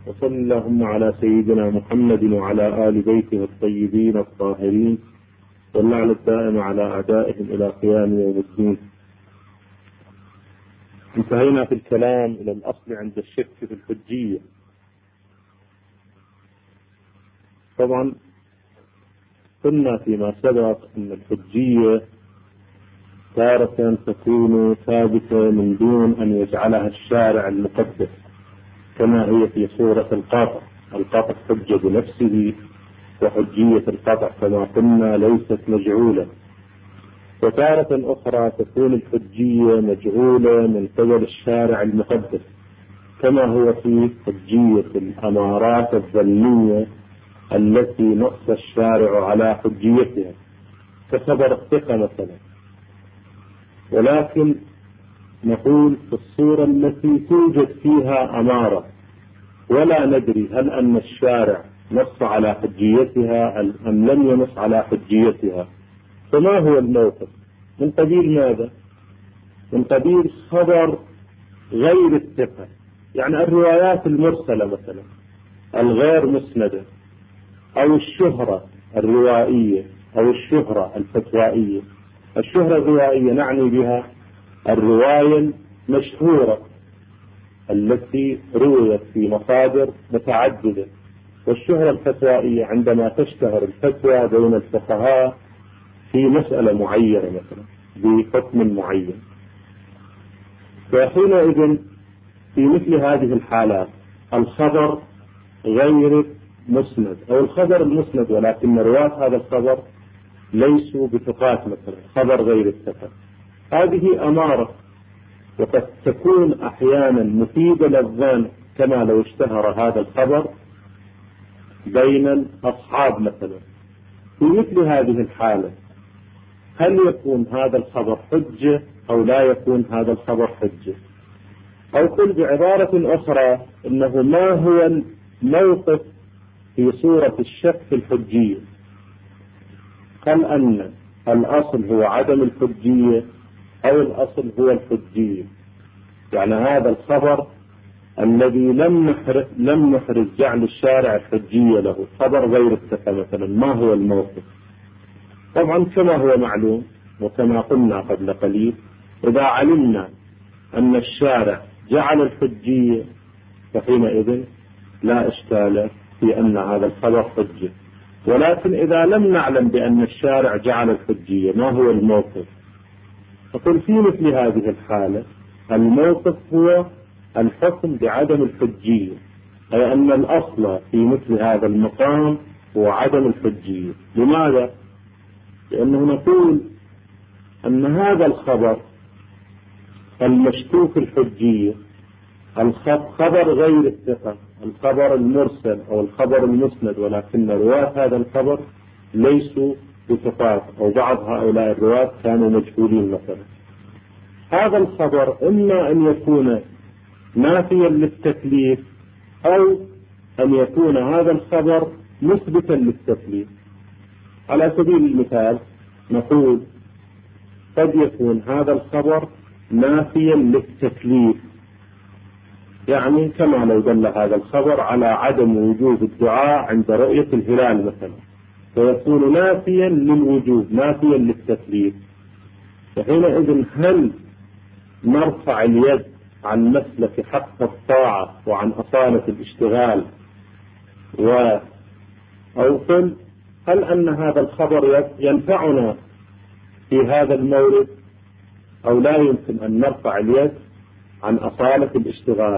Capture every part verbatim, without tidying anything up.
وصل اللهم على سيدنا محمد وعلى آل بيته الطيبين الطاهرين واللعنة الدائمة على أعدائهم إلى قيام يوم الدين. انتهينا في الكلام إلى الأصل عند الشك في الحجية. طبعا قلنا فيما سبق أن الحجية تارة تكون ثابتة من دون أن يجعلها الشارع المقدس، كما هي في سورة القاطع. القاطع حجة بنفسه، وحجية القاطع كما قلنا ليست مجعولة. وتارة أخرى تكون الحجية مجعولة من قبل الشارع المقدس، كما هو في حجية الأمارات الظنية التي نص الشارع على حجيتها كخبر الثقة مثلا. ولكن نقول في الصورة التي توجد فيها أمارة ولا ندري هل أن الشارع نص على حجيتها أم لم ينص على حجيتها، فما هو الموقف؟ من قبيل ماذا؟ من قبيل خبر غير الثقة، يعني الروايات المرسلة مثلا الغير مسندة، أو الشهرة الروائية أو الشهرة الفتوائية. الشهرة الروائية نعني بها الرواية المشهورة التي رويت في مصادر متعددة، والشهرة الفتوائية عندما تشتهر الفتوى بين الفقهاء في مسألة معينة مثلا بحكم معين. فحينئذ في مثل هذه الحالات الخبر غير مسند أو الخبر المسند ولكن رواة هذا الخبر ليسوا بثقات مثلا، خبر غير الثقة، هذه أمارة، وقد تكون أحيانا مفيدة للظن كما لو اشتهر هذا الخبر بين الأصحاب مثلا. في مثل هذه الحالة هل يكون هذا الخبر حجة أو لا يكون هذا الخبر حجة؟ أو قل بعبارة أخرى إنه ما هو الموقف في صورة الشك في الحجية؟ هل أن الأصل هو عدم الحجية أو الأصل هو الحجية؟ يعني هذا الخبر الذي لم نحرز لم نحرز جعل الشارع الحجية له خبر غير الثقة مثلا، ما هو الموقف؟ طبعا كما هو معلوم وكما قلنا قبل قليل، إذا علمنا أن الشارع جعل الحجية فحينئذ لا إشكال في أن هذا الخبر حجة. ولكن إذا لم نعلم بأن الشارع جعل الحجية ما هو الموقف؟ فقل في مثل هذه الحالة الموقف هو الحكم بعدم الحجية، أي أن الأصل في مثل هذا المقام هو عدم الحجية. لماذا؟ لأنه نقول أن هذا الخبر المشكوك الحجية، الخبر غير الثقة، الخبر المرسل أو الخبر المسند، ولكن رواة هذا الخبر ليسوا بثقات أو بعض هؤلاء الرواة كانوا مجهولين مثلا. هذا الخبر إما أن يكون نافيا للتكليف أو أن يكون هذا الخبر مثبتا للتكليف. على سبيل المثال نقول قد يكون هذا الخبر نافيا للتكليف، يعني كما لو دل هذا الخبر على عدم وجوب الدعاء عند رؤية الهلال مثلا، فيكون نافيا للوجوب نافيا للتكليف. فحينئذ هل نرفع اليد عن مسلك حق الطاعة وعن أصالة الاشتغال و أو قل هل أن هذا الخبر ينفعنا في هذا المورد أو لا يمكن أن نرفع اليد عن أصالة الاشتغال؟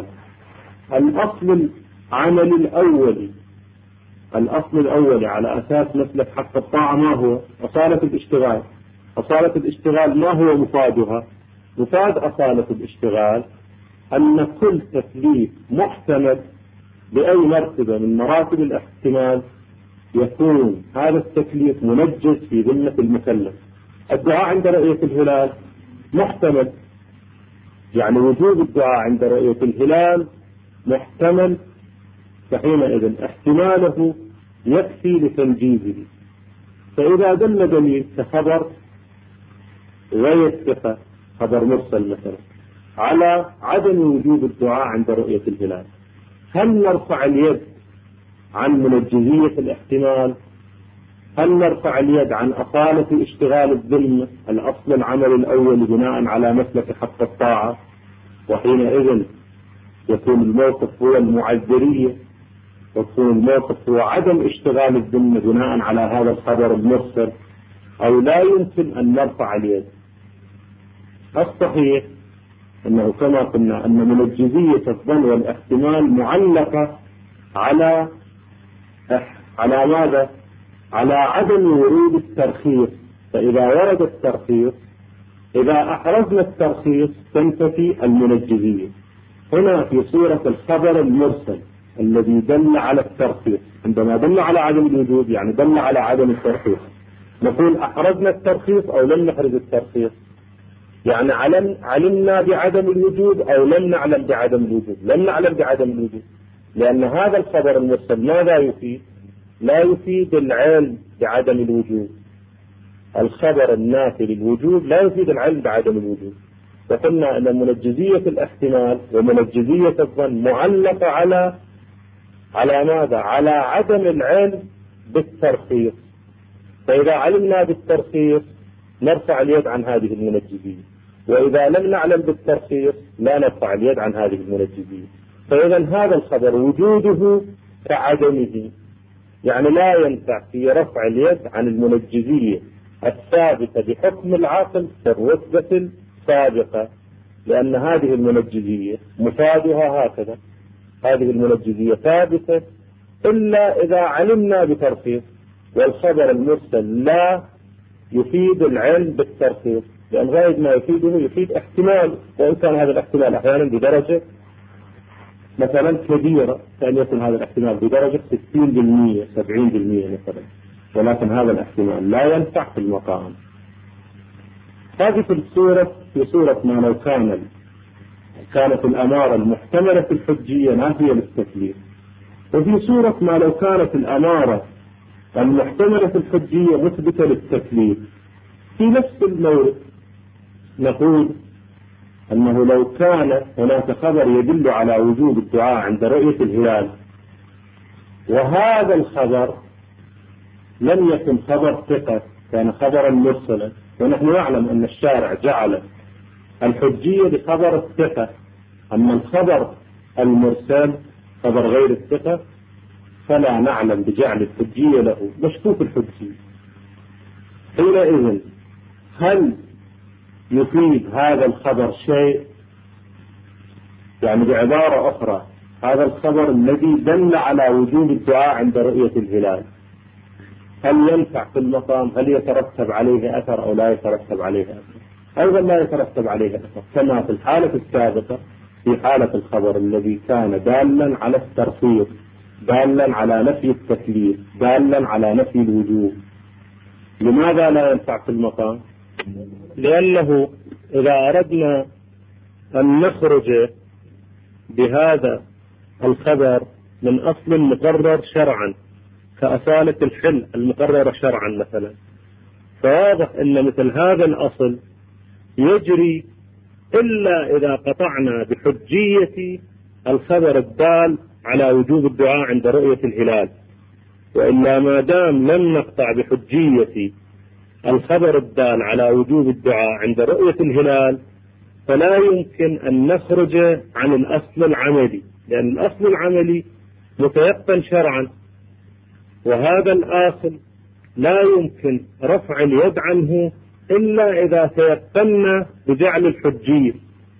الأصل العمل الأولي الأصل الأولي على أساس مسلك حق الطاعة ما هو؟ أصالة الاشتغال. أصالة الاشتغال ما هو مفادها؟ مفاد أصالة الاشتغال أن كل تكليف محتمل بأي مرتبة من مراتب الاحتمال يكون هذا التكليف منجز في ذمة المكلف. الدعاء عند رؤية الهلال محتمل، يعني وجوب الدعاء عند رؤية الهلال محتمل، فحينئذ احتماله يكفي لتنجيزه. فإذا دل دليل كخبر غير ثقة، خبر مرسل مثلا، على عدم وجوب الدعاء عند رؤية الهلال، هل نرفع اليد عن منجزية الاحتمال؟ هل نرفع اليد عن أصالة اشتغال الذمة الأصل العمل الأول بناء على مسلك حق الطاعة؟ وحينئذ يكون الموقف هو المعذرية، ويكون الموقف هو عدم اشتغال الذمة بناء على هذا الخبر المرسل، أو لا يمكن أن نرفع اليد. الصحيح أنه كما قلنا أن منجزية الظن والاحتمال معلقة على على ماذا؟ على عدم ورود الترخيص. فإذا ورد الترخيص، إذا أحرزنا الترخيص تنتفي المنجزية. هنا في صورة الخبر المرسل الذي دل على الترخيص، عندما دل على عدم الوجود يعني دل على عدم الترخيص، نقول أحرزنا الترخيص أو لم نحرز الترخيص، يعني علم علمنا بعدم الوجود أو لم نعلم بعدم الوجود. لم نعلم بعدم الوجود، لأن هذا الخبر المرسل ماذا يفيد؟ لا يفيد العلم بعدم الوجود. الخبر النافي للوجود لا يفيد العلم بعدم الوجود. وقلنا أن منجزية الاحتمال ومنجزية الظن معلقة على على ماذا؟ على عدم العلم بالترخيص. فإذا علمنا بالترخيص نرفع اليد عن هذه المنجزية، وإذا لم نعلم بالترخيص لا نرفع اليد عن هذه المنجزية. فإذا هذا الخبر وجوده كعدمه، يعني لا ينفع في رفع اليد عن المنجزية الثابتة بحكم العقل في الرتبة السابقة، لأن هذه المنجزية مفادها هكذا، هذه المنجزية ثابتة إلا إذا علمنا بترخيص. والخبر المرسل لا يفيد العلم بالترخيص، لأن غاية ما يفيده يفيد احتمال، وإن كان هذا الاحتمال أحيانا بدرجة مثلا كبيرة، كأن يكون هذا الاحتمال بدرجة ستين بالمئة سبعين بالمئة مثلا، ولكن هذا الاحتمال لا ينفع في المقام. هذه في الصورة في صورة ما لو كان كانت الأمارة المحتملة في الحجية نافية للتكليف، وفي صورة ما لو كانت الأمارة المحتملة في الحجية مثبتة للتكليف. في نفس المورد نقول أنه لو كان هناك خبر يدل على وجوب الدعاء عند رؤية الهلال، وهذا الخبر لم يكن خبر ثقة، كان خبرا مرسلا، ونحن نعلم أن الشارع جعل الحجية بخبر الثقة، أما الخبر المرسل خبر غير الثقة فلا نعلم بجعل الحجية له، مشكوك الحجية. حينئذ هل يفيد هذا الخبر شيء؟ يعني بعبارة أخرى، هذا الخبر الذي دل على وجوب الدعاء عند رؤية الهلال هل ينفع في المقام؟ هل يترتب عليه أثر أو لا يترتب عليه أثر؟ أيضا لا يترتب عليه أثر، كما في الحالة السابقة في حالة الخبر الذي كان دالا على الترخيص، دالا على نفي التكليف، دالا على نفي الوجوب. لماذا لا ينفع في المقام؟ لأنه إذا أردنا أن نخرج بهذا الخبر من أصل مقرر شرعا كأصالة الحل المقررة شرعا مثلا، فواضح أن مثل هذا الأصل يجري إلا إذا قطعنا بحجية الخبر الدال على وجوب الدعاء عند رؤية الهلال. وإلا ما دام لم نقطع بحجية الخبر الدال على وجوب الدعاء عند رؤية الهلال فلا يمكن أن نخرج عن الأصل العملي، لأن الأصل العملي متيقن شرعا، وهذا الأصل لا يمكن رفع اليد عنه إلا إذا تيقنا بجعل الحجية.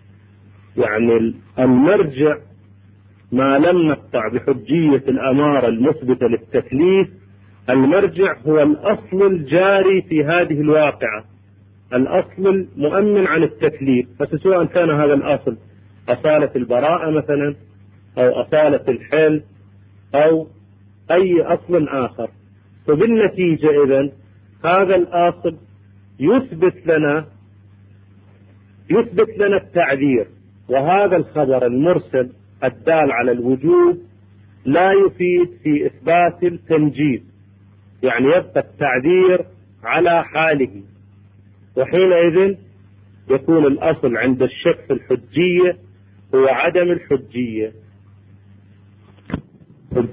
يعني المرجع ما لم نقطع بحجية الأمارة المثبتة للتكليف، المرجع هو الأصل الجاري في هذه الواقعة، الأصل المؤمن عن التكليف، فسواء كان هذا الأصل أصالة البراءة مثلا أو أصالة الحل أو أي أصل آخر. فبالنتيجة إذن هذا الأصل يثبت لنا يثبت لنا التعذير، وهذا الخبر المرسل الدال على الوجوب لا يفيد في إثبات التنجيز، يعني يبقى التعذير على حاله. وحينئذ يكون الأصل عند الشك في الحجية هو عدم الحجية.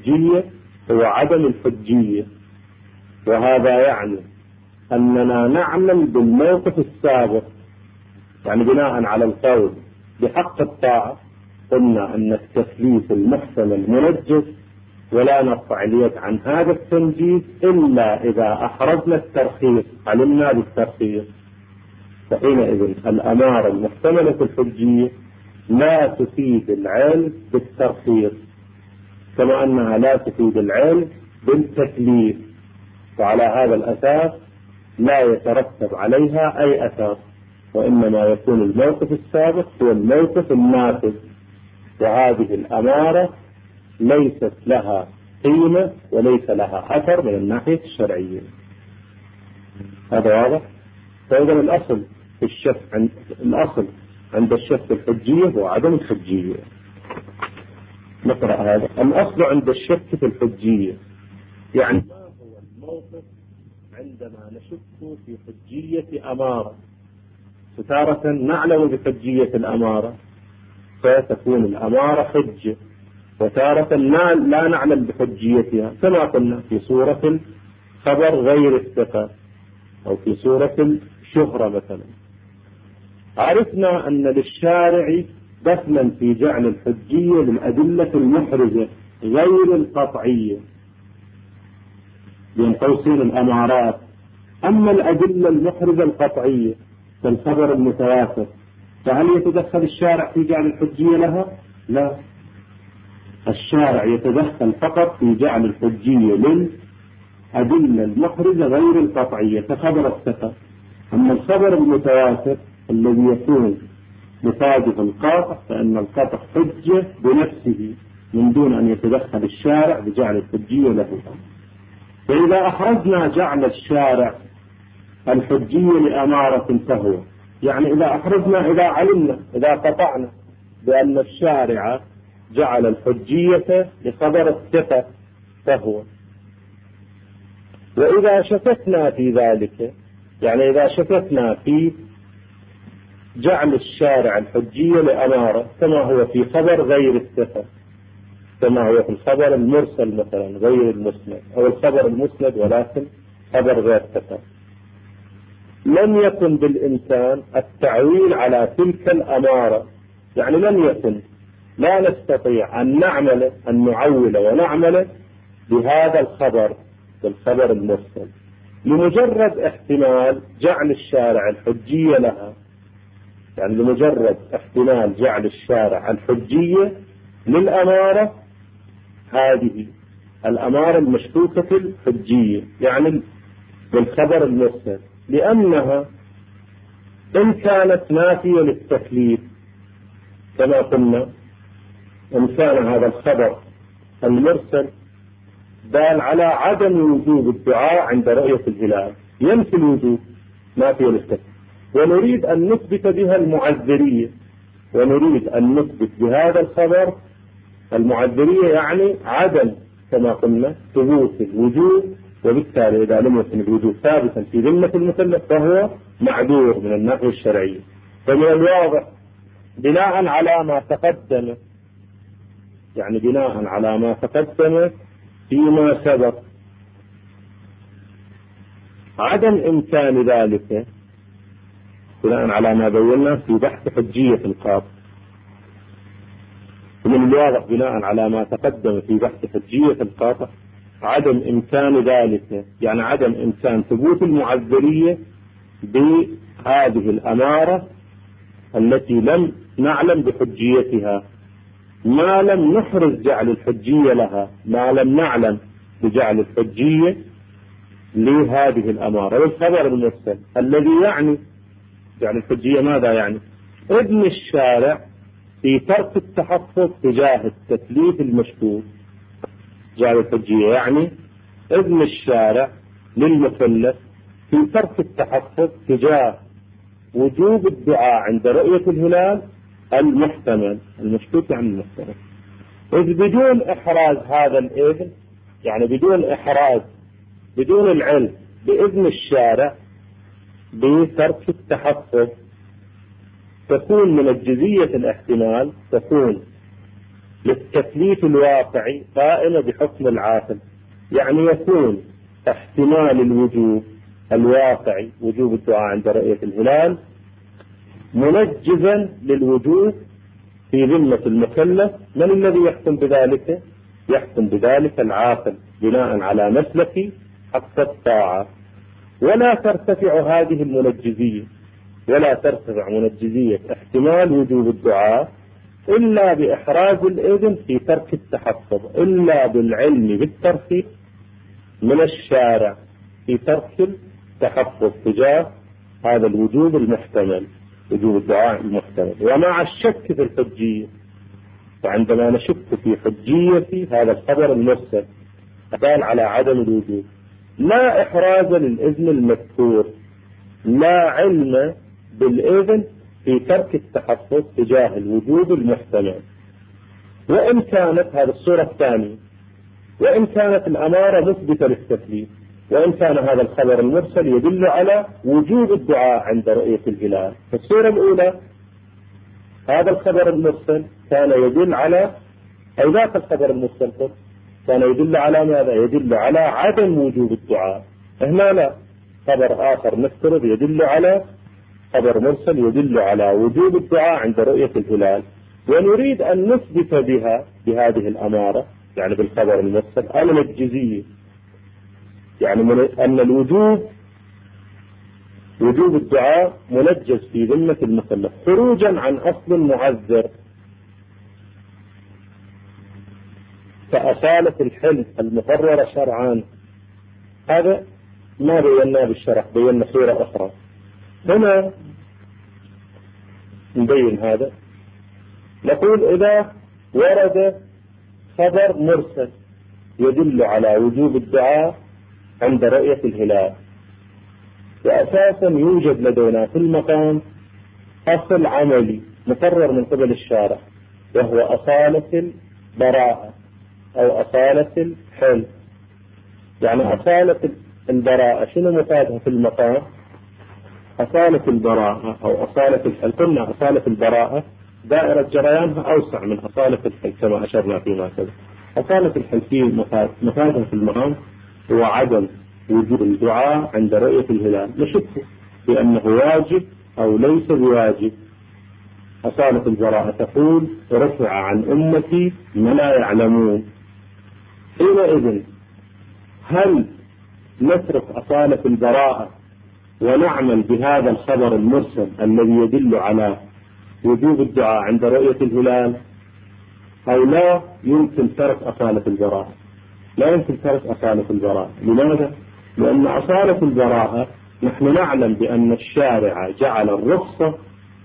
الحجية هو عدم الحجية، وهذا يعني أننا نعمل بالموقف السابق. يعني بناء على القول بحق الطاعة قلنا أن التكليف المحتمل منجز، ولا نرفع اليد عن هذا التنجيز إلا إذا أحرزنا الترخيص، علمنا بالترخيص، فحينئذ الأمارة المحتملة في الحجية لا تفيد العلم بالترخيص، كما أنها لا تفيد العلم بالتكليف، وعلى هذا الأساس لا يترتب عليها أي أثر، وإنما يكون الموقف السابق هو الموقف النافذ، وهذه الأمارة ليست لها قيمة وليس لها أثر من الناحية الشرعية. هذا واضح؟ فإذا الأصل في الشك عند الأصل عند الشك في الحجية هو عدم الحجية. نقرأ هذا. الأصل عند الشك في الحجية يعني ما هو الموقف عندما نشك في حجية أمارة؟ فتارة نعلم بحجية الأمارة فتكون الأمارة حجة، وتارة لا نعلم بحجيتها، كما قلنا في صورة الخبر غير الثقة أو في صورة الشهرة مثلا. عرفنا أن للشارع دخلا في جعل الحجية للأدلة المحرزة غير القطعية بين قوسين الأمارات. أما الأدلة المحرزة القطعية كالخبر المتواتر فهل يتدخل الشارع في جعل الحجية لها؟ لا، الشارع يتدخل فقط في جعل الحجية للأدلة المحرزة غير القطعية كخبر الثقة. أما الخبر المتواتر الذي يكون مصادف القاطع فإن القاطع حجة بنفسه من دون أن يتدخل الشارع بجعل الحجية له. فإذا أحرزنا جعل الشارع الحجية لأمارة فهو، يعني إذا أحرزنا إذا علمنا إذا قطعنا بأن الشارع جعل الحجية لخبر الثقة فهو، وإذا شككنا في ذلك يعني إذا شككنا في جعل الشارع الحجية لأمارة كما هو في خبر غير الثقة، كما هو في الخبر المرسل مثلا غير المسند أو الخبر المسند ولكن خبر غير ثقة، لم يكن بالإمكان التعويل على تلك الأمارة. يعني لم يكن لا نستطيع أن نعمل أن نعول ونعمل بهذا الخبر بالخبر المرسل لمجرد احتمال جعل الشارع الحجية لها، يعني لمجرد احتمال جعل الشارع الحجية للأمارة هذه الأمارة المشكوكة في الحجية يعني بالخبر المرسل، لأنها إن كانت نافية للتكليف كما قلنا إن كان هذا الخبر المرسل دال على عدم وجوب الدعاء عند رؤية الهلال ينفي الوجوب نافية للتكليف، ونريد أن نثبت بها المعذرية، ونريد أن نثبت بهذا الخبر المعذرية يعني عدم كما قلنا ثبوت الوجوب، وبالتالي إذا لم يكن الوجوب ثابتا في ذمة المكلف فهو معذور من الناحية الشرعية. فمن الواضح بناء على ما تقدم يعني بناء على ما تقدم فيما سبق عدم إمكان ذلك بناء على ما بينا في بحث حجية القاضي. ومن الواضح بناء على ما تقدم في بحث حجية القاطع عدم إمكان ذلك يعني عدم إمكان ثبوت المعذرية بهذه الأمارة التي لم نعلم بحجيتها، ما لم نحرز جعل الحجية لها، ما لم نعلم بجعل الحجية لهذه الأمارة. والخبر المرسل الذي يعني جعل الحجية ماذا يعني؟ ابن الشارع في ترك التحفظ تجاه التكليف المشكوك جعل الحجية يعني ابن الشارع للمكلف في ترك التحفظ تجاه وجوب الدعاء عند رؤية الهلال المحتمل المشكوك عن المحتمل، إذ بدون إحراز هذا الإذن يعني بدون إحراز بدون العلم بإذن الشارع بترك التحفظ تكون من الجزية الاحتمال تكون للتكليف الواقعي قائمة بحكم العاقل، يعني يكون احتمال الوجوب الواقعي وجوب الدعاء عند رؤية الهلال منجزا للوجوب في ذمة المكلف. من الذي يحكم بذلك؟ يحكم بذلك العاقل بناء على مسلك حق الطاعة. ولا ترتفع هذه المنجزية ولا ترتفع منجزية احتمال وجوب الدعاء إلا بإحراز الإذن في ترك التحفظ، إلا بالعلم بالترخيص من الشارع في ترك التحفظ تجاه هذا الوجوب المحتمل، وجوب الدعاء المحتمل، ومع الشك في الحجية. وعندما نشك في حجية هذا الخبر المرسل دال على عدم الوجوب، لا إحراز للإذن المذكور، لا علم بالإذن في ترك التحفظ تجاه الوجوب المحتمل. وإن كانت هذه الصورة الثانية، وإن كانت الأمارة مثبتة للتكليف، وإن كان هذا الخبر المرسل يدل على وجوب الدعاء عند رؤية الهلال. في الصورة الأولى هذا الخبر المرسل كان يدل على أي ذاك الخبر المرسل كان يدل على ماذا؟ يدل على عدم وجوب الدعاء. هنا لا، خبر آخر نفترض يدل على خبر مرسل يدل على وجوب الدعاء عند رؤية الهلال، ونريد أن نثبت بها بهذه الأمارة يعني بالخبر المرسل المنجزية، يعني أن الوجوب وجوب الدعاء منجز في ذمة المكلف خروجا عن أصل معذر كأصالة الحلف المقررة شرعا. هذا ما بيناه بالشرح، بينا صورة أخرى. هنا نبين هذا، نقول إذا ورد خبر مرسل يدل على وجوب الدعاء عند رؤية الهلال، وأساسا يوجد لدينا في المقام أصل عملي مقرر من قبل الشارع، وهو أصالة البراءة أو أصالة الحل. يعني أصالة البراءة شنو مفادها في المقام؟ أصالة البراءة أو أصالة الحل، قلنا أصالة البراءة دائرة جريانها أوسع من أصالة الحل كما أشرنا فيما سبق. أصالة الحل في مفادها في المقام هو عدم وجود الدعاء عند رؤية الهلال، نشك بأنه واجب أو ليس بواجب. أصالة البراءة تقول رفع عن أمتي ما لا يعلمون. حينئذ هل نترك أصالة البراءة ونعمل بهذا الخبر المرسل الذي يدل على وجوب الدعاء عند رؤية الهلال، أو لا يمكن ترك أصالة البراءة؟ لا يمكن ترك أصالة البراءة. لماذا؟ لأن أصالة البراءة نحن نعلم بأن الشارع جعل الرخصة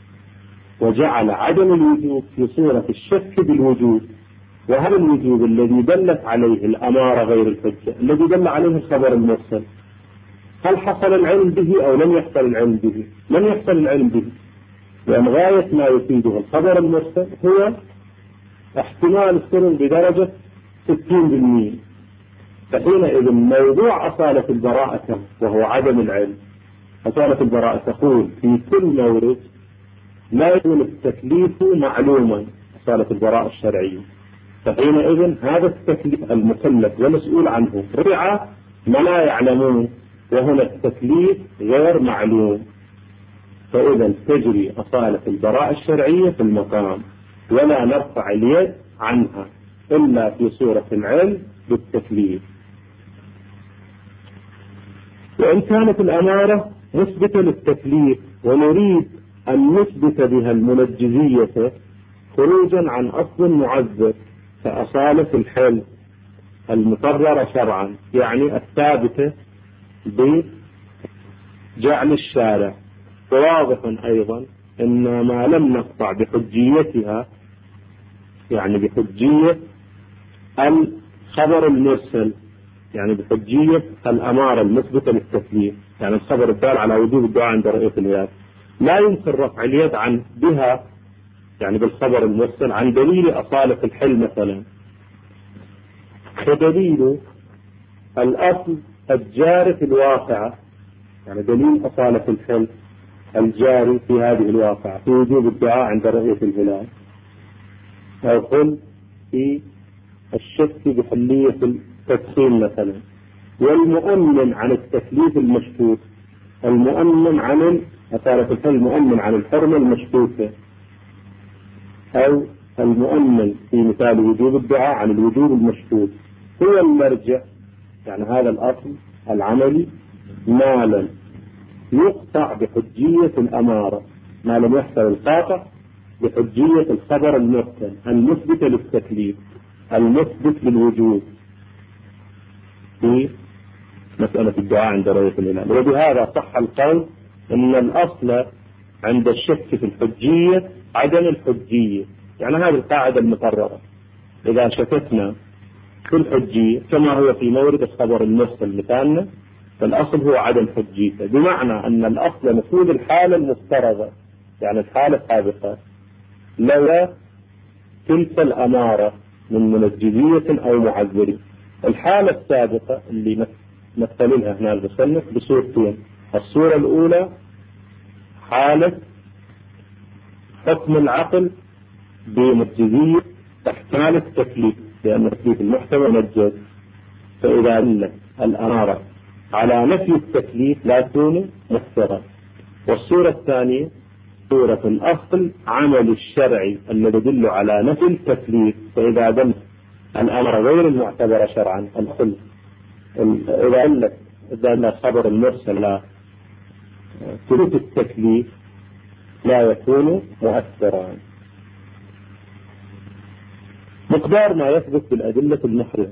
وجعل عدم الوجوب في صورة الشك بالوجوب، وهذا الوجوب الذي دلت عليه الأمارة غير الحجة الذي دل عليه الخبر المرسل، هل حصل العلم به أو لم يحصل العلم به؟ لم يحصل العلم به، لأن غاية ما يفيده الخبر المرسل هو احتمال السلم بدرجة ستين بالمئة. فحينئذ موضوع أصالة البراءة وهو عدم العلم، أصالة البراءة تقول في كل مورد لا يكون التكليف معلوما، أصالة البراءة الشرعية. فحينئذ هذا التكليف المكلف والمسؤول عنه رفع ما لا يعلمون، وهنا التكليف غير معلوم. فإذا تجري أصالة البراءة الشرعية في المقام، ولا نرفع اليد عنها إلا في صورة العلم بالتكليف. وإن كانت الأمارة مثبتة للتكليف ونريد أن نثبت بها المنجزية خروجا عن أصل معذر كأصالة الحل المقررة شرعا، يعني الثابتة بجعل الشارع، وواضح أيضا أن ما لم نقطع بحجيتها يعني بحجية الخبر المرسل، يعني بحجية الأمارة المثبتة للتكليف، يعني الخبر الدال على وجوب الدعاء عند رؤية الهلال، لا يمكن رفع اليد عن بها يعني بالخبر المرسل عن دليل أصالة الحل مثلا، كدليل الأصل الجاري في الواقعة، يعني دليل أصالة الحل الجاري في هذه الواقعة في وجوب الدعاء عند رؤية الهلال. أو قل في الشك بحلية التدخين مثلا، والمؤمن عن التكليف المشكوك، المؤمن عن أثارة الحل المؤمن عن الحرمة المشكوكة، أو المؤمن في مثال وجوب الدعاء عن الوجوب المشكوك، هو المرجع. يعني هذا الأصل العملي ما لم يقطع بحجية الأمارة، ما لم يحصل القاطع بحجية الخبر المحكم المثبت للتكليف المثبت للوجوب في مسألة الدعاء عند رؤية الهلال. وبهذا صح القول أن الأصل عند الشك في الحجية عدم الحجية. يعني هذه القاعدة المقررة، إذا شككنا في الحجية كما هو في مورد الخبر المرسل مثالنا، فالأصل هو عدم حجيته، بمعنى أن الأصل نفوذ الحالة المفترضة، يعني الحالة السابقة لولا تلك الأمارة من منجزية أو معذرة. الحالة السابقة اللي مثلها هنا المصنف بصورتين: الصورة الأولى حالة حكم العقل بمنجزية تحتمل التكليف، لأن التكليف المحتمل منجز، فإذا دلت الأمارة على نفي التكليف لا تكون مفسرة. والصورة الثانية صورة الأصل عمل الشرعي الذي يدل على نفي التكليف، فإذا دلت الأمر غير المعتبر شرعا الخلق، إذا دلت دل الخبر المرسل لا ثبوت التكليف لا يكون مؤثرا. مقدار ما يثبت بالأدلة المحرمة.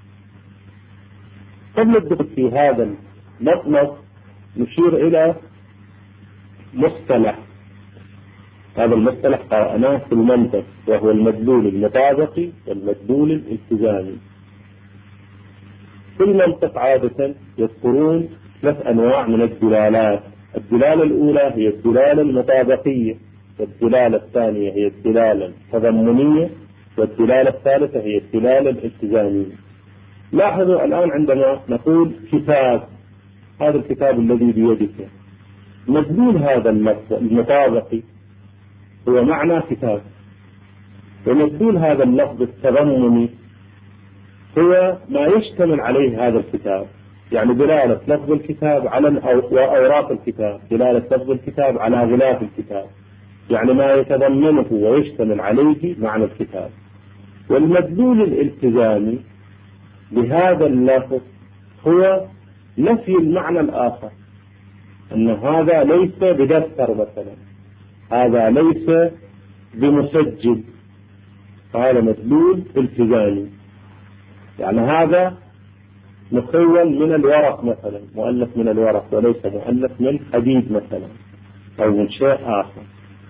قبل الدخول في هذا المطلب نشير إلى مصطلح، هذا المصطلح قرأناه في المنطق، وهو المدلول المطابقي والمدلول الالتزامي. في المنطق عادة يذكرون ثلاث أنواع من الدلالات: الدلالة الأولى هي الدلالة المطابقية، والدلالة الثانية هي الدلالة التضمنية، والدلالة الثالثة هي الدلالة الالتزامية. لاحظوا الآن عندما نقول كتاب، هذا الكتاب الذي بيدك، مدلول هذا اللفظ المطابقي هو معنى كتاب، ومدلول هذا اللفظ التضمني هو ما يشتمل عليه هذا الكتاب، يعني دلالة لفظ الكتاب على أوراق الكتاب، دلالة لفظ الكتاب على غلاف الكتاب، يعني ما يتضمنه ويشتمل عليه معنى الكتاب. والمدلول الالتزامي بهذا اللفظ هو نفي المعنى الآخر، أن هذا ليس بدفتر مثلا، هذا ليس بمسجل، هذا مدلول التزامي، يعني هذا مكون من الورق مثلا، مؤلف من الورق وليس مؤلف من حديد مثلا أو من شيء آخر.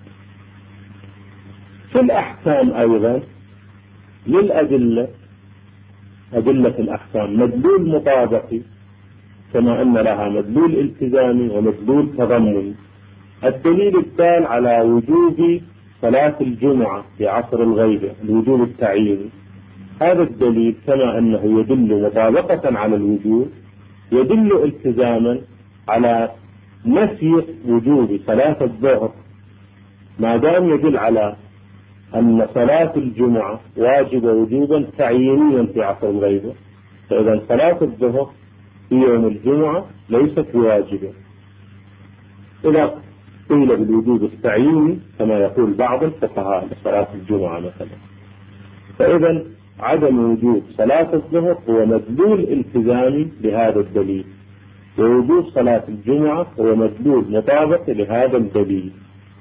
في الأحكام أيضا للأدلة، أدلة الأحكام مدلول مطابقي كما أن لها مدلول التزامي ومدلول تضمني. الدليل الدال على وجوب صلاة الجمعة في عصر الغيبة، الوجوب التعييني، هذا الدليل كما أنه يدل مطابقة على الوجوب يدل التزاما على نفي وجوب صلاة الظهر، ما دام يدل على أن صلاة الجمعة واجبة وجوبا تعيينيا في عصر الغيبة، فإذا صلاة الظهر في يوم الجمعة ليست واجبة. إذا قيل بالوجوب التعييني كما يقول بعض الفقهاء لصلاة الجمعة مثلا، فإذا عدم وجوب صلاة الظهر هو مدلول التزامي لهذا الدليل، ووجوب صلاة الجمعة هو مدلول مطابق لهذا الدليل،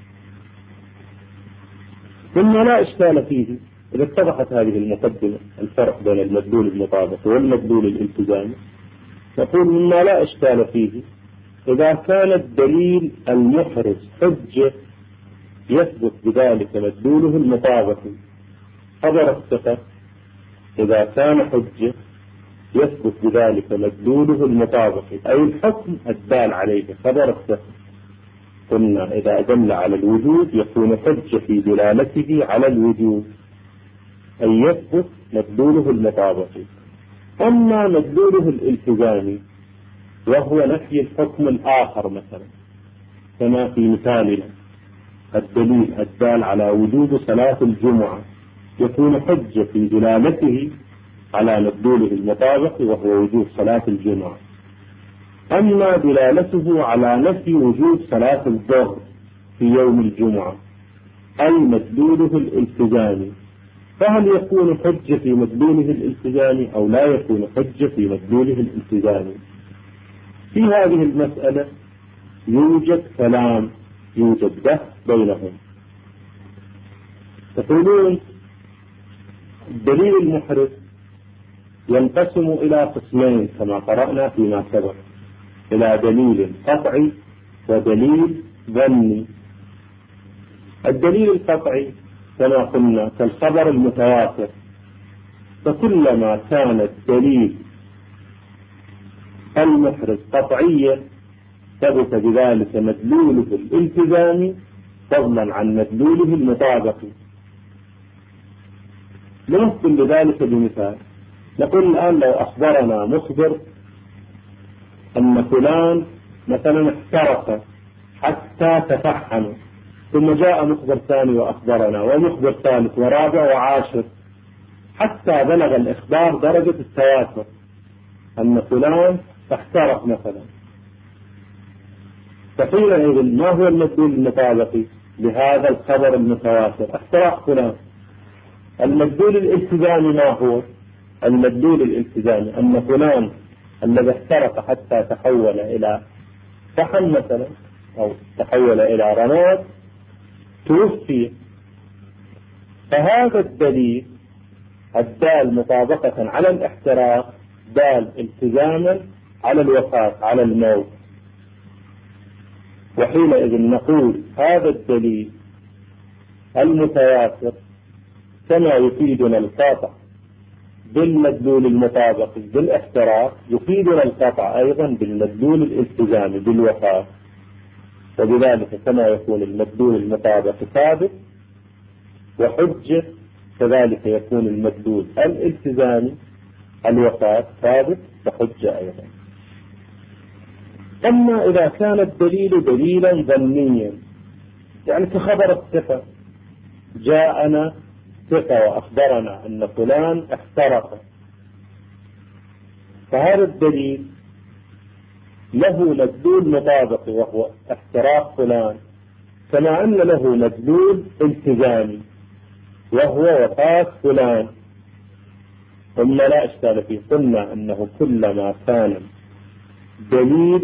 مما لا إشكال فيه. إذا اتضحت هذه المقدمة الفرق بين المدلول المطابق والمدلول الالتزامي، نقول مما لا إشكال فيه إذا كان الدليل المحرز حجة يثبت بذلك مدلوله المطابقي. خبر الثقة إذا كان حجة يثبت بذلك مدلوله المطابقي، أي الحكم الدال عليه خبر الثقة. قلنا إذا دل على الوجود يكون حجة في دلالته على الوجود، أي يثبت مدلوله المطابقي. أما مدلوله الالتزامي وهو نفي الحكم الآخر مثلا، كما في مثالنا الدليل الدال على وجوب صلاة الجمعة يكون حجة في دلالته على مدلوله المطابق وهو وجوب صلاة الجمعة. أما دلالته على نفي وجوب صلاة الظهر في يوم الجمعة أي مدلوله الالتزامي، فهل يكون حجة في مدلوله الالتزامي أو لا يكون حجة في مدلوله الالتزامي؟ في هذه المسألة يوجد كلام، يوجد بحث بينهم. تقولون الدليل المحرز ينقسم إلى قسمين كما قرأنا فيما سبق، إلى دليل قطعي ودليل ظني. الدليل القطعي كما قلنا كالخبر المتواتر، فكلما كان الدليل المحرز قطعيا ثبت بذلك مدلوله الالتزامي فضلا عن مدلوله المطابقي. نمثل لذلك بمثال، نقول الآن لو أخبرنا مخبر أن فلان مثلا احترق حتى تفحم، ثم جاء مخبر ثاني وأخبرنا، ومخبر ثالث ورابع وعاشر، حتى بلغ الإخبار درجة التواتر أن فلان احترق مثلا. فحينئذ ما هو المدلول المطابقي لهذا الخبر المتواتر؟ احتراق فلان. المدلول الالتزامي ما هو؟ المدلول الالتزامي أن فلان الذي احترق حتى تحول إلى فحم مثلا أو تحول إلى رماد توفي. فهذا الدليل الدال مطابقة على الاحتراق دال التزاما على الوفاة على الموت. وحينئذ نقول هذا الدليل المتواتر كما يفيدنا القطع بالمدلول المطابقي بالاحتراق يفيدنا القطع أيضا بالمدلول الالتزامي بالوفاة، وبذلك كما يكون المدلول المطابقي ثابت وحجة كذلك يكون المدلول الالتزامي الوفاة ثابت وحجة أيضا. أما إذا كان الدليل دليلا ظنيا يعني كخبر الثقة، جاءنا ثقة وأخبرنا أن فلان احترق، فهذا الدليل له مدلول مطابق وهو احتراق فلان، كما أن له مدلول التزامي وهو وفاة فلان. ثم لا إشكال فيه، قلنا أنه كلما كان دليل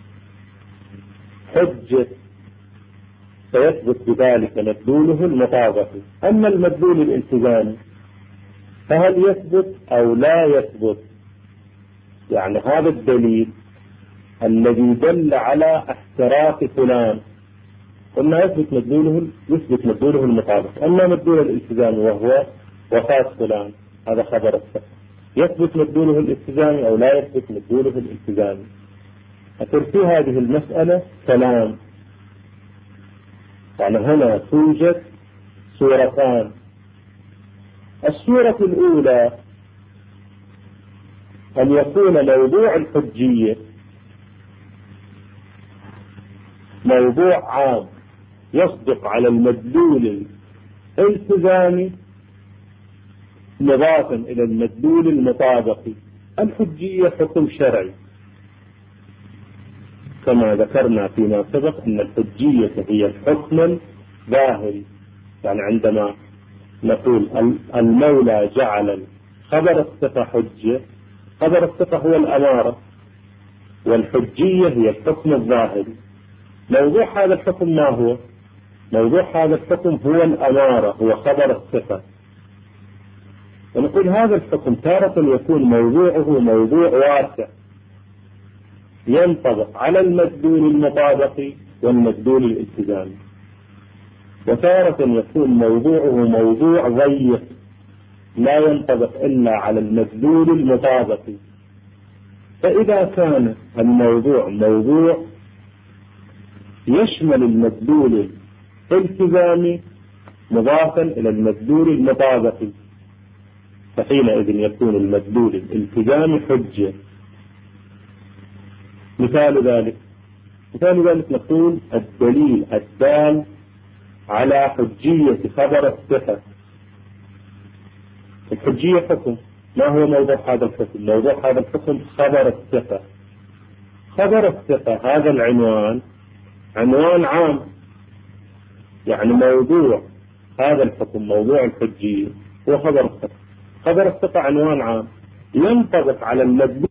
حجة فيثبت بذلك مدلوله المطابقي. أما المدلول الالتزامي فهل يثبت أو لا يثبت؟ يعني هذا الدليل الذي دل على احتراق فلان قلنا يثبت مدلوله يثبت مدلوله المطابق. أما مدلول الالتزامي وهو وفاة فلان هذا خبر الثقة، يثبت مدلوله الالتزامي أو لا يثبت مدلوله الالتزامي؟ أقول في هذه المسألة كلام. يعني هنا توجد صورتان. الصورة الأولى أن يكون موضوع الحجية موضوع عام يصدق على المدلول الالتزامي مضافا إلى المدلول المطابقي. الحجية حكم شرعي كما ذكرنا فيما سبق أن الحجية هي الحكم الظاهري. يعني عندما نقول المولى جعل خبر الثقة حجة، خبر الثقة هو الأمارة والحجية هي الحكم الظاهري. موضوع هذا الحكم ما هو؟ موضوع هذا الحكم هو الأمارة، هو خبر الثقة. ونقول هذا الحكم تارة يكون موضوعه موضوع واسع ينطبق على المدلول المطابقي والمدلول الالتزامي، وتارة يكون موضوعه موضوع ضيق لا ينطبق إلا على المدلول المطابقي. فإذا كان الموضوع موضوع يشمل المدلول الالتزامي مضافا إلى المدلول المطابقي فحينئذ يكون المدلول الالتزامي حجة. مثال ذلك مثال ذلك نقول الدليل الدال على حجية خبر الثقة الحجية حكم. ما هو موضوع هذا الحكم؟ موضوع هذا الحكم خبر الثقة. خبر الثقة هذا العنوان عنوان عام، يعني موضوع هذا الحكم موضوع الحجية هو خبر الثقة. خبر الثقة عنوان عام ينطبق على المدلول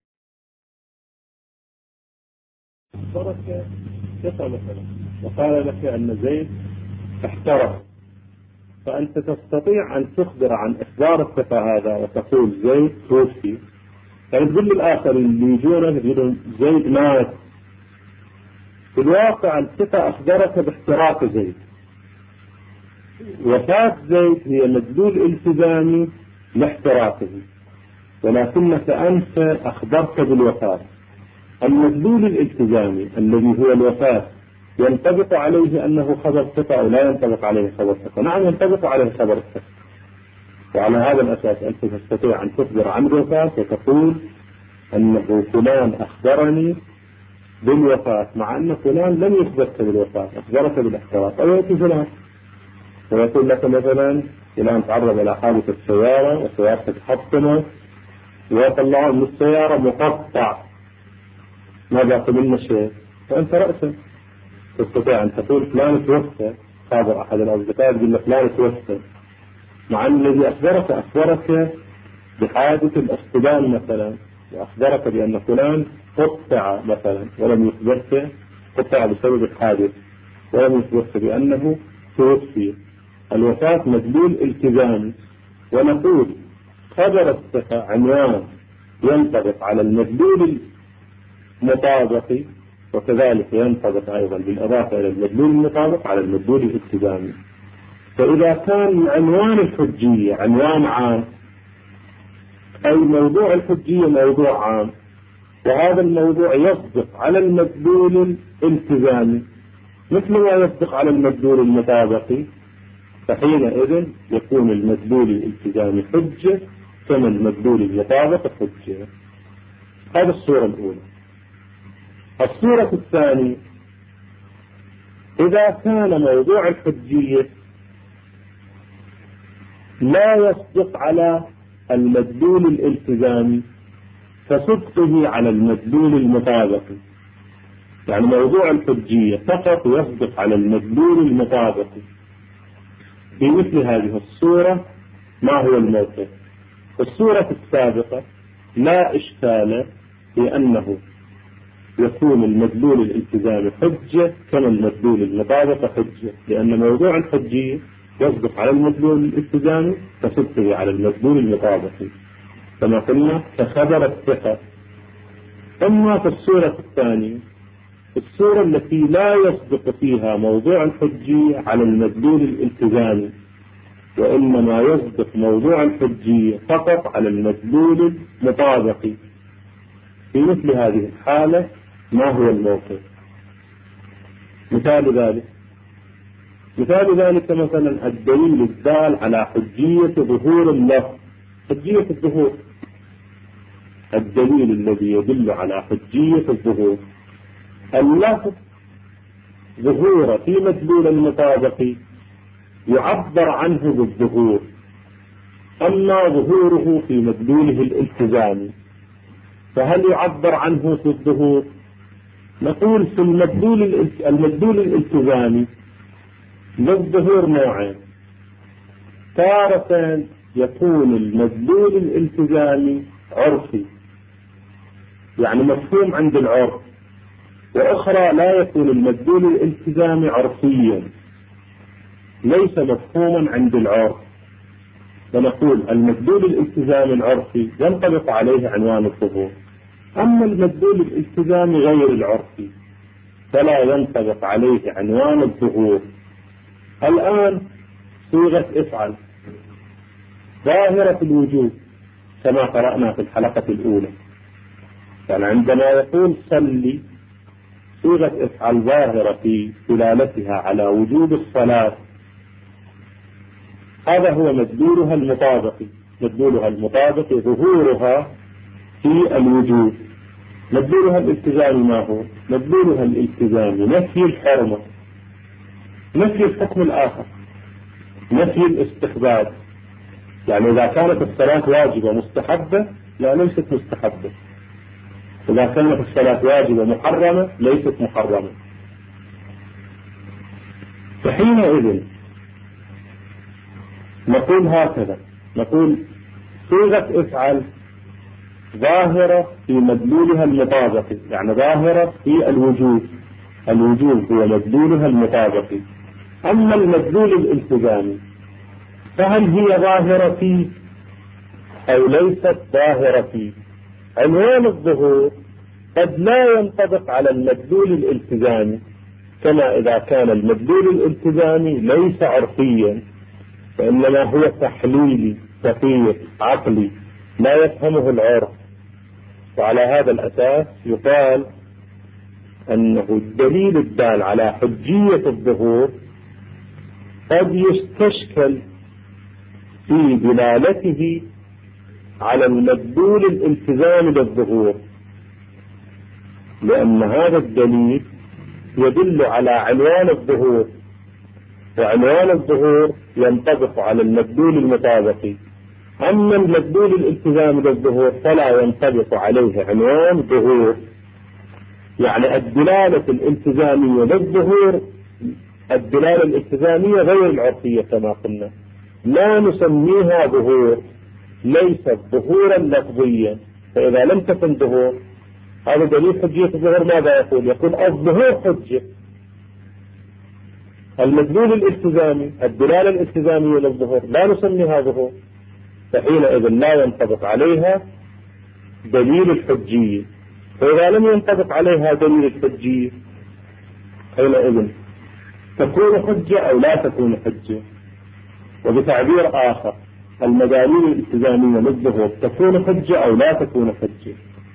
ثقة مثلا، وقال لك أن زيد احترق، فأنت تستطيع أن تخبر عن إخبار الثقة هذا وتقول زيد توفي، يعني تقول للآخر اللي يجونه يقولون زيد مات. في الواقع الثقة أخبرك باحتراق زيد، وفاة زيد هي مدلول التزامي لاحتراقه، ولكنك أنت أخبرت بالوفاة. المدلول الالتزامي الذي هو الوفاة ينطبق عليه أنه خبر ثقة أو لا ينطبق عليه خبر ثقة؟ نعم ينطبق عليه خبر ثقة. وعلى هذا الأساس أنت تستطيع أن تخبر عن الوفاة وتقول أنه فلان أخبرني بالوفاة، مع أن فلان لم يخبرك بالوفاة، أخبرك بالاحتراق. أو يأتي فلان ويقول لك مثلا فلان تعرض إلى حادثة السيارة وسيارتك حطمت وطلعوا من السيارة مقطع ما باقي منه شيء، فأنت رأسا تستطيع أن تقول فلان توفى. خابر أحد الأصدقاء يقول لك فلان توفى، مع أن الذي أخبرك أخبرك بحادث الاصطدام مثلا، وأخبرك بأن فلان قطع مثلا ولم يخبرك، قطع بسبب الحادث ولم يخبرك بأنه توفي. الوفاة مدلول التزامي، ونقول خبر الثقة عنوان ينطبق على المدلول المطابق، وكذلك ينطبق أيضا بالإضافة إلى المدلول المطابق على المدلول الالتزامي. فإذا كان عنوان الحجية عنوان عام، أي موضوع الحجية موضوع عام، وهذا الموضوع يصدق على المدلول الالتزامي مثل ما يصدق على المدلول المطابقي، فحينئذ يكون المدلول الالتزامي حجة كما المدلول المطابق حجة. هذه الصورة الأولى. الصورة الثانية، إذا كان موضوع الحجية لا يصدق على المدلول الالتزامي فصدقه على المدلول المطابقي، يعني موضوع الحجية فقط يصدق على المدلول المطابقي. في مثل هذه الصورة ما هو الموقف؟ الصورة السابقة لا إشكال في أنه يكون المدلول الالتزامي حجة كما المدلول المطابق حجة، لأن موضوع الحجية يصدق على المدلول الالتزامي فصدقه على المدلول المطابقي كما قلنا كخبر الثقة. أما في الصورة الثانية، الصورة التي لا يصدق فيها موضوع الحجية على المدلول الالتزامي، وإنما يصدق موضوع الحجية فقط على المدلول المطابقي، في مثل هذه الحالة ما هو الموقف؟ مثال ذلك مثال ذلك مثلا الدليل الدال على حجية ظهور اللفظ. حجية الظهور، الدليل الذي يدل على حجية الظهور، اللفظ ظهور في مدلول المطابق يعبر عنه بالظهور، أما ظهوره في مدلوله الالتزامي فهل يعبر عنه في الظهور؟ نقول في المدلول المدلول الالتزامي للظهور نوعين. تارة يكون المدلول الالتزامي عرفي، يعني مفهوم عند العرف، وأخرى لا يكون المدلول الالتزامي عرفيا ليس مفهوما عند العرف، فنقول المدلول الالتزامي العرفي ينطبق عليه عنوان الظهور، أما المدلول الالتزامي غير العرفي فلا ينطبق عليه عنوان الظهور. الآن صيغة افعل ظاهرة الوجوب كما قرأنا في الحلقة الأولى، يعني عندما يقول صلي صيغة افعل ظاهرة في دلالتها على وجوب الصلاة، هذا هو مدلولها المطابق. مدلولها المطابق ظهورها في الوجوب. مدلولها الالتزامي ما هو؟ مدلولها الالتزامي نفي الحرمة، نفي الحكم الآخر، نفي الاستحباب، يعني إذا كانت الصلاة واجبة مستحبة لا ليست مستحبة، إذا كانت الصلاة واجبة محرمة ليست محرمة. فحينئذ نقول هكذا، نقول صيغة افعل ظاهرة في مدلولها المطابقي، يعني ظاهرة في الوجوب، الوجوب هو مدلولها المطابقي. أما المدلول الالتزامي فهل هي ظاهرة فيه أو ليست ظاهرة فيه؟ عنوان الظهور قد لا ينطبق على المدلول الالتزامي، كما إذا كان المدلول الالتزامي ليس عرفيا وإنما هو تحليلي دقيق عقلي لا يفهمه العرف، وعلى هذا الأساس يقال أنه الدليل الدال على حجية الظهور قد يستشكل في دلالته على المدلول الالتزامي للظهور، لأن هذا الدليل يدل على عنوان الظهور، وعنوان الظهور ينطبق على المدلول المطابقي. أما المدلول الالتزامي للظهور فلا ينطبق عليه عنوان ظهور، يعني الدلالة الالتزامية للظهور الدلالة الالتزامية غير العرفية كما قلنا، لا نسميها ظهور، ليست ظهورا لفظيا. فإذا لم تكن ظهور هذا دليل حجية الظهور ماذا يقول؟ يقول الظهور حجة. المدلول الالتزامي الدلالة الالتزامية للظهور لا نسميها ظهور، فحينئذ لا ينطبق عليها دليل الحجية. فإذا لم ينطبق عليها دليل الحجية حينئذ تكون حجة أو لا تكون حجة. وبتعبير آخر المداليل الالتزامية للظهور تكون حجة أو لا تكون حجة.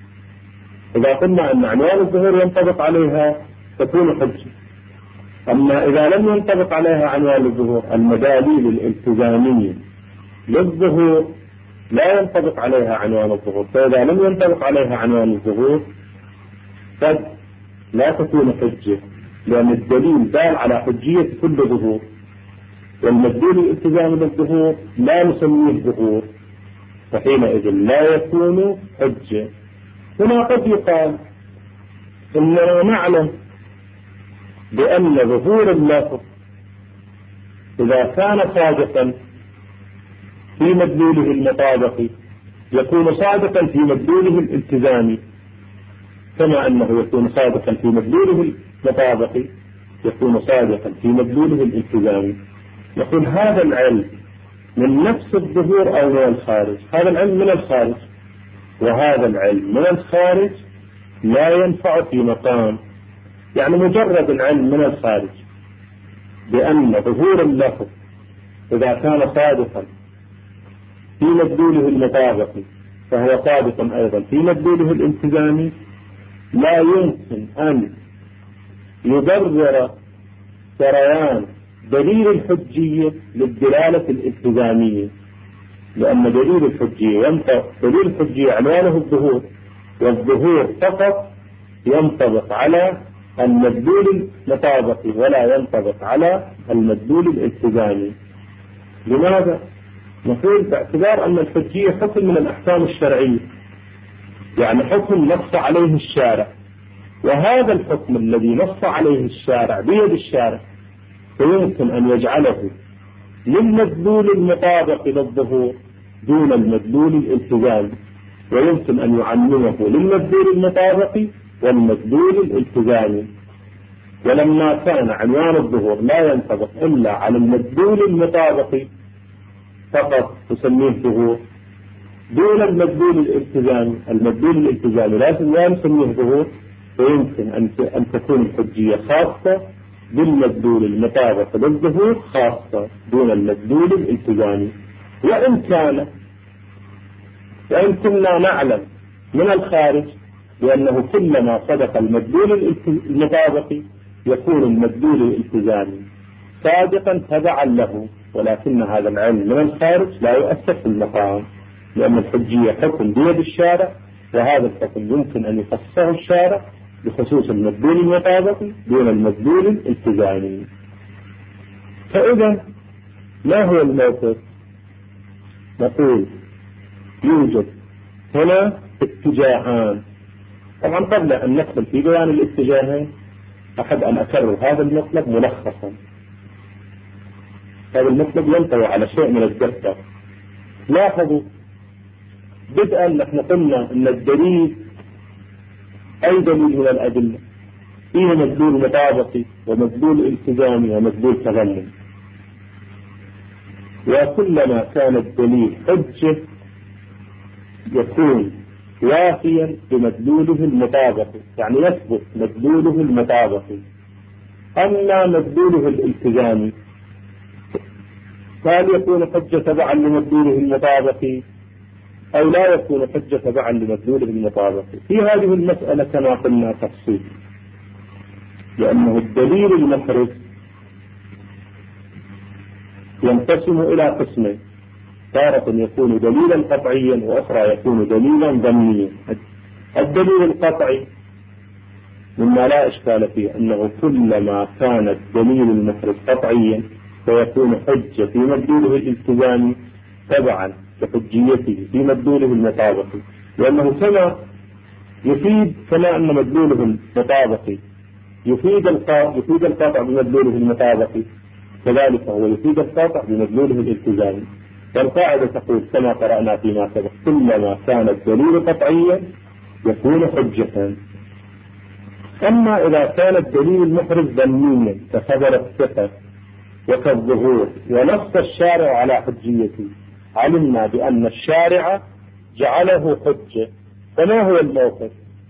إذا قلنا أن عنوان الظهور ينطبق عليها تكون حجة، أما إذا لم ينطبق عليها عنوان الظهور المداليل الالتزامية للظهور لا ينطبق عليها عنوان الظهور، فإذا لم ينطبق عليها عنوان الظهور قد لا تكون حجة، لأن الدليل دال على حجية كل ظهور، والمدلول الالتزامي للظهور لا نسميه ظهور، فحينئذ لا يكون حجة. هنا قد يقال إننا نعلم بأن ظهور اللفظ إذا كان صادقا في مدلوله المطابقي يكون صادقا في مدلوله الالتزامي، كما أنه يكون صادقا في مدلوله المطابقي يكون صادقا في مدلوله الالتزامي. يقول هذا العلم من نفس الظهور أو من الخارج؟ هذا العلم من الخارج، وهذا العلم من الخارج لا ينفع في مقام، يعني مجرد العلم من الخارج بأن ظهور اللفظ إذا كان صادقا في مدلوله المطابقي فهو صادق أيضا في مدلوله الالتزامي، لا يمكن أن يبرر سريان دليل الحجية للدلالة الالتزامية، لأن دليل الحجية ينطبق دليل الحجية عنوانه الظهور، والظهور فقط ينطبق على المدلول المطابقي ولا ينطبق على المدلول الالتزامي. لماذا؟ نقول باعتبار أن الحجية حكم من الأحكام الشرعية، يعني حكم نص عليه الشارع، وهذا الحكم الذي نص عليه الشارع بيد الشارع فيمكن أن يجعله للمدلول المطابق للظهور دون المدلول الالتزامي، ويمكن أن يعممه للمدلول المطابق والمدلول الالتزامي. ولما كان عنوان الظهور لا ينطبق إلا على المدلول المطابق فقط تسميه ظهور دون المدلول الالتزامي، المدلول الالتزامي لا نسميه ظهور، فيمكن أن تكون الحجية خاصة بالمدلول المطابق للظهور خاصة دون المدلول الالتزامي. وإن كان وإن كنا نعلم من الخارج بأنه كلما صدق المدلول المطابق يكون المدلول الالتزامي صادقا تبعا له، ولكن هذا العلم من الخارج لا يؤثر في المقام، لأن الحجية حكم بيد الشارع، وهذا الحكم يمكن أن يخصصه الشارع بخصوص المدلول المطابقي دون المدلول الالتزامي. فإذا ما هو الموقف؟ نقول يوجد هنا اتجاهان. طبعا قبل أن ندخل في بيان الاتجاهين أحب أن أكرر هذا المطلب ملخصا. هذا المطلب ينطوي على شيء من الدقة. لاحظوا بدءا نحن قلنا أن الدليل أي دليل من الأدلة فيه مدلول مطابقي ومدلول التزامي ومدلول تضمني، وكلما كان الدليل حجة يكون وافيا بمدلوله المطابقي، يعني يثبت مدلوله المطابقي. أما مدلوله الالتزامي هل يكون حجة تبعا لمدلوله المطابقي أو لا يكون حجة تبعا لمدلوله المطابقي؟ في هذه المسألة كما قلنا تفصيل، لأنه الدليل المحرز ينقسم إلى قسمين، تارة يكون دليلا قطعيا وأخرى يكون دليلا ظنيا. الدليل القطعي مما لا إشكال فيه أنه كلما كان الدليل المحرز قطعيا فيكون حجة في مدلوله الالتزامي تبعا لحجيته في مدلوله المطابقي، لأنه كما يفيد كما أن مدلوله المطابقي يفيد القاطع يفيد القاطع بمدلوله المطابقي، كذلك هو يفيد القاطع بمدلوله الالتزامي. والقاعدة تقول كما قرأنا فيما سبق كلما كان الدليل قطعيا يكون حجة. أما إذا كان الدليل المحرز ظنيا كخبر الثقة وكالظهور ونص الشارع على حجيته، علمنا بأن الشارع جعله حجة، فما هو الموقف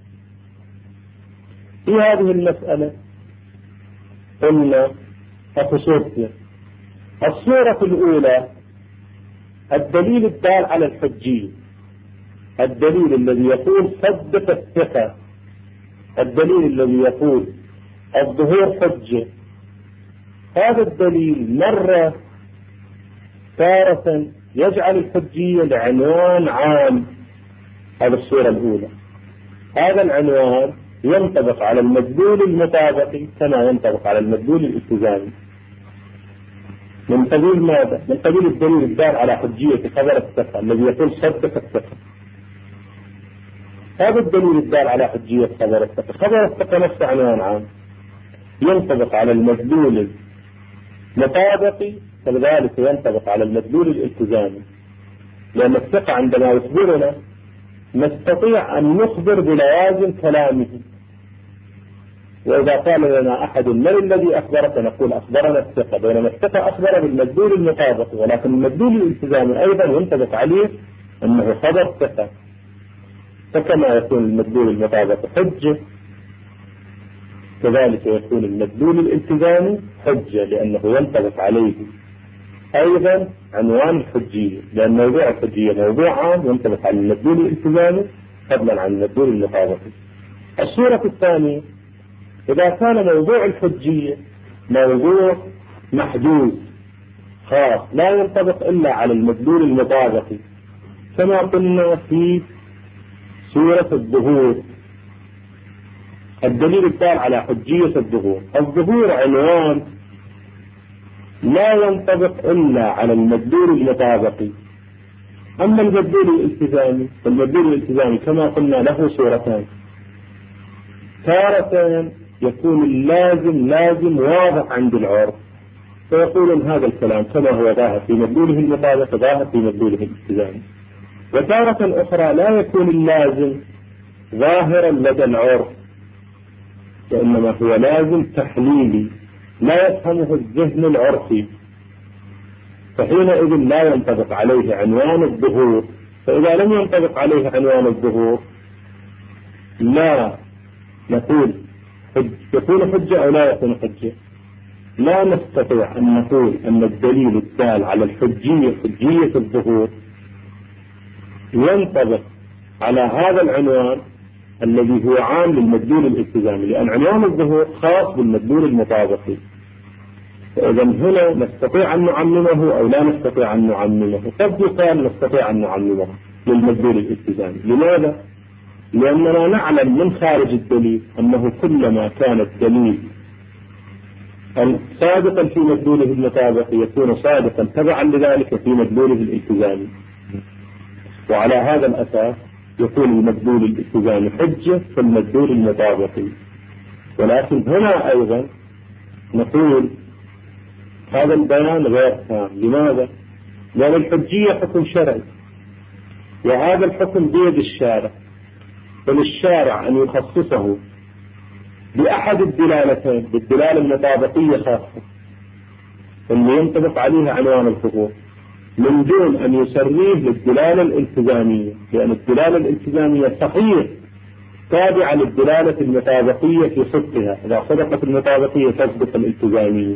في هذه المسألة؟ قلنا صورتين. الصورة الأولى الدليل الدال على الحجية، الدليل الذي يقول صدق الثقة، الدليل الذي يقول الظهور حجة. هذا الدليل مرة تارة يجعل الحجية لعنوان عام، هذا الصورة الأولى. هذا العنوان ينطبق على المدلول المطابقي كما ينطبق على المدلول الالتزامي. من قبيل ماذا؟ من قبيل الدليل الدال على حجية خبر الثقة الذي يقول صدق الثقة. هذا الدليل الدال على حجية خبر الثقة، خبر الثقة نفسه عنوان عام ينطبق على المدلول المطابقي كذلك ينطبق على المدلول الالتزامي، لأن الثقة عندما يخبرنا نستطيع أن نخبر بلوازم كلامه. وإذا قال لنا أحد من الذي أخبرك نقول أخبرنا الثقة، بينما الثقة أخبر بالمدلول المطابق، ولكن المدلول الالتزامي أيضا ينطبق عليه أنه خبر ثقة. فكما يكون المدلول المطابق حجة كذلك يكون المدلول الالتزامي حجة، لأنه ينطبق عليه أيضا عنوان الحجية، لأن موضوع الحجية موضوع عام ينطبق على المدلول الالتزامي فضلا عن المدلول المطابقي. الصورة الثانية إذا كان موضوع الحجية موضوع محدود خاص لا ينطبق إلا على المدلول المطابقي، كما قلنا في سورة الظهور الدليل الدال على حجية الظهور. الظهور عنوان لا ينطبق إلا على المدلول المطابقي. أما المدلول الالتزامي فالمدلول الالتزامي كما قلنا له صورتان، تارة يكون اللازم لازم واضح عند العرف فيقولون هذا الكلام كما هو ظاهر في مدلوله المطابق ظاهر في مدلوله الالتزامي، وتارة أخرى لا يكون اللازم ظاهرا لدى العرف وإنما هو لازم تحليلي لا يفهمه الذهن العرفي، فحينئذ لا ينطبق عليه عنوان الظهور. فإذا لم ينطبق عليه عنوان الظهور لا نقول يكون حجة أو لا يكون حجة. لا نستطيع أن نقول أن الدليل الدال على الحجية حجية الظهور ينطبق على هذا العنوان الذي هو عام للمدلول الالتزامي، لأن عنوان الظهور خاص بالمدلول المطابقي. فإذا هنا نستطيع أن نعممه أو لا نستطيع أن نعممه. قد يقال نستطيع أن نعممه للمدلول الالتزامي. لماذا؟ لأننا نعلم من خارج الدليل أنه كلما كان الدليل صادقا في مدلوله المطابقي يكون صادقا تبعا لذلك في مدلوله الالتزامي. وعلى هذا الأساس يكون المدلول الالتزامي حجة في المدلول المطابقي. ولكن هنا أيضا نقول هذا البيان غير تام. لماذا؟ لأن الحجية حكم شرعي، وهذا الحكم بيد الشارع، فللشارع أن يخصصه بأحد الدلالتين، بالدلالة المطابقية خاصة اللي ينطبق عليها عنوان الحقوق، من دون أن يسريه للدلالة الالتزامية، لأن الدلالة الالتزامية صحيح تابعة للدلالة المطابقية في صدقها، إذا صدقت المطابقية تصدق الالتزامية،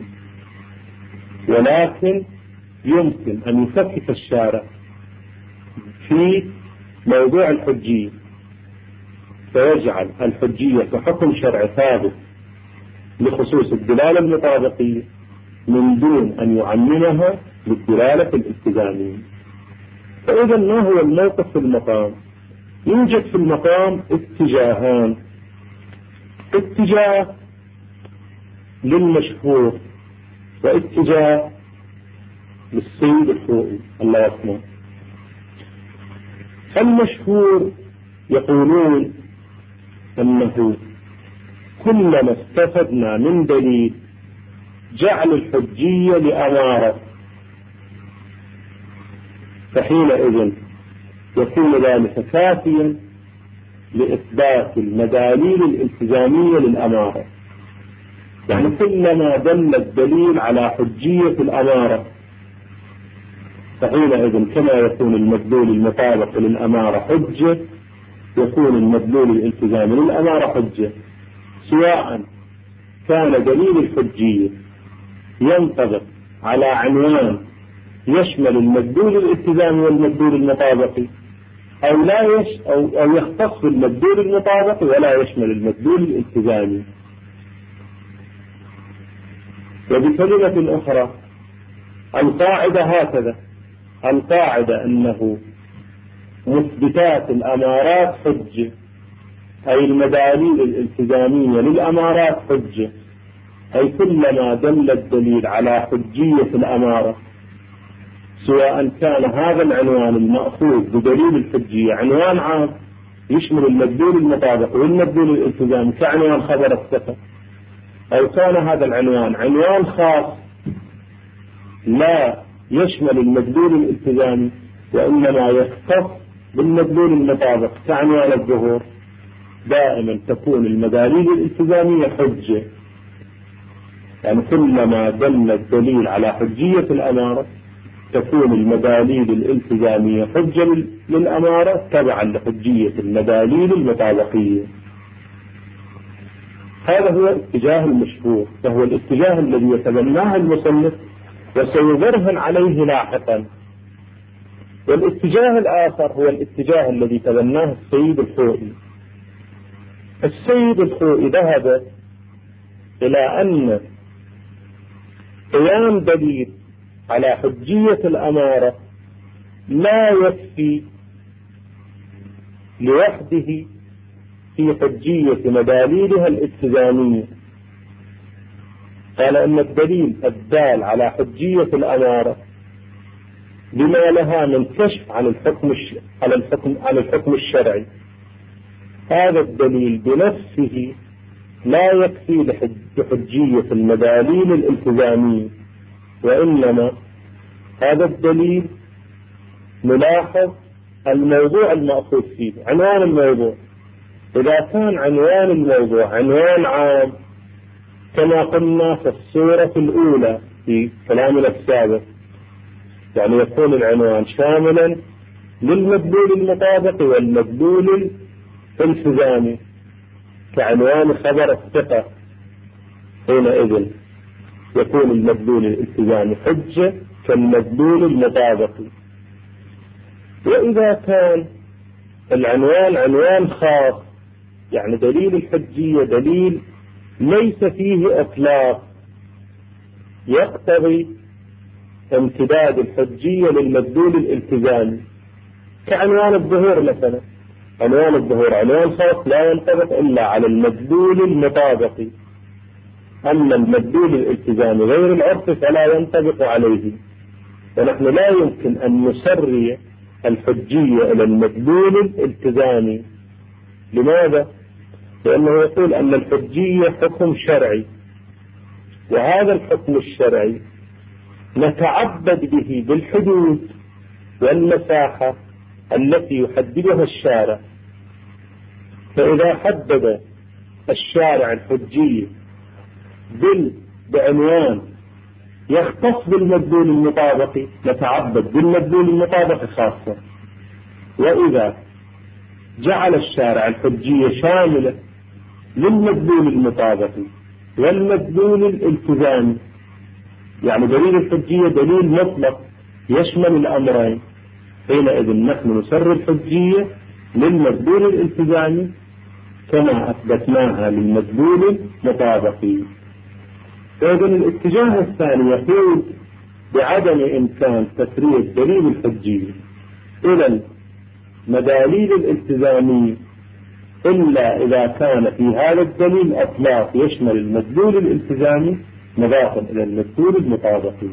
ولكن يمكن أن يفكك الشارع في موضوع الحجية فيجعل الحجية كحكم شرعي ثابت لخصوص الدلالة المطابقية من دون أن يعممها للدلالة الالتزامية. فإذا ما هو الموقف في المقام؟ يوجد في المقام اتجاهان: اتجاه للمشهور واتجاه للسيد الخوئي الله يرحمه. المشهور يقولون أنه كلما استفدنا من دليل جعل الحجية لأمارة فحينئذ يكون ذلك كافيا لإثبات المداليل الالتزامية للأمارة. يعني كلما دل الدليل على حجية الأمارة فحينئذ كما يكون المدلول المطابق للأمارة حجة يكون المدلول الالتزامي للأمارة حجة، سواء كان دليل الحجية ينطبق على عنوان يشمل المدلول الالتزامي والمدلول المطابقي أو لا يش أو, أو يختص بالمدلول المطابقي ولا يشمل المدلول الالتزامي. وبكلمة أخرى القاعدة هكذا: القاعدة أنه مثبتات الأمارات حجة، أي المداليل الالتزامية للأمارات حجة، أي كلما دل الدليل على حجية الأمارة سواء كان هذا العنوان المأخوذ بدليل الحجية عنوان عام يشمل المدلول المطابق والمدلول الالتزامي كعنوان خبر الثقة، أو كان هذا العنوان عنوان خاص لا يشمل المدلول الالتزامي وإنما يختص بالمدلول المطابق كعنوان الظهور، دائما تكون المداليل الالتزامية حجة. يعني كلما دل الدليل على حجية الأمارة تكون المداليل الالتزامية حجة للأمارة تبعا لحجية المداليل المطابقية. هذا هو اتجاه المشهور، فهو الاتجاه الذي يتبناه المصنف وسيبرهن عليه لاحقا. والاتجاه الآخر هو الاتجاه الذي تبناه السيد الخوئي. السيد الخوئي ذهب إلى أن قيام دليل على حجية الأمارة لا يكفي لوحده في حجية مداليلها الالتزامية. قال أن الدليل الدال على حجية الأمارة بما لها من كشف عن الحكم على الحكم على الحكم الشرعي، هذا الدليل بنفسه لا يكفي لحجية المداليل الالتزامية، وإنما هذا الدليل نلاحظ الموضوع المأخوذ فيه، عنوان الموضوع. إذا كان عنوان الموضوع عنوان عام كما قلنا في الصورة الأولى في كلامنا السابق، يعني يكون العنوان شاملا للمدلول المطابق والمدلول الالتزامي كعنوان خبر الثقة، حينئذ يكون المدلول الالتزامي حجة كالمدلول المطابقي. وإذا كان العنوان عنوان خاص يعني دليل الحجية دليل ليس فيه إطلاق يقتضي امتداد الحجية للمدلول الالتزامي كعنوان الظهور مثلا. عنوان الظهور عنوان خاص لا ينطبق إلا على المدلول المطابقي، أما المدلول الالتزامي غير العرف فلا ينطبق عليه. ونحن لا يمكن أن نسري الحجية إلى المدلول الالتزامي. لماذا؟ لأنه يقول أن الحجية حكم شرعي، وهذا الحكم الشرعي نتعبد به بالحدود والمساحة التي يحددها الشارع. فإذا حدد الشارع الحجية بعنوان يختص بالمدلول المطابقي نتعبد بالمدلول المطابقي خاصة، وإذا جعل الشارع الحجية شاملة للمدلول المطابقي والمدلول الالتزامي، يعني دليل الحجية دليل مطلق يشمل الأمرين، حينئذ نحن نسر الحجية للمدلول الالتزامي كما أثبتناها للمدلول المطابقي. فإذا الاتجاه الثاني يقول بعدم إمكان تسرية دليل الحجية إلى المداليل الالتزامية إلا إذا كان في هذا الدليل أطلاق يشمل المدلول الالتزامي مضافا إلى المدلول المطابقي.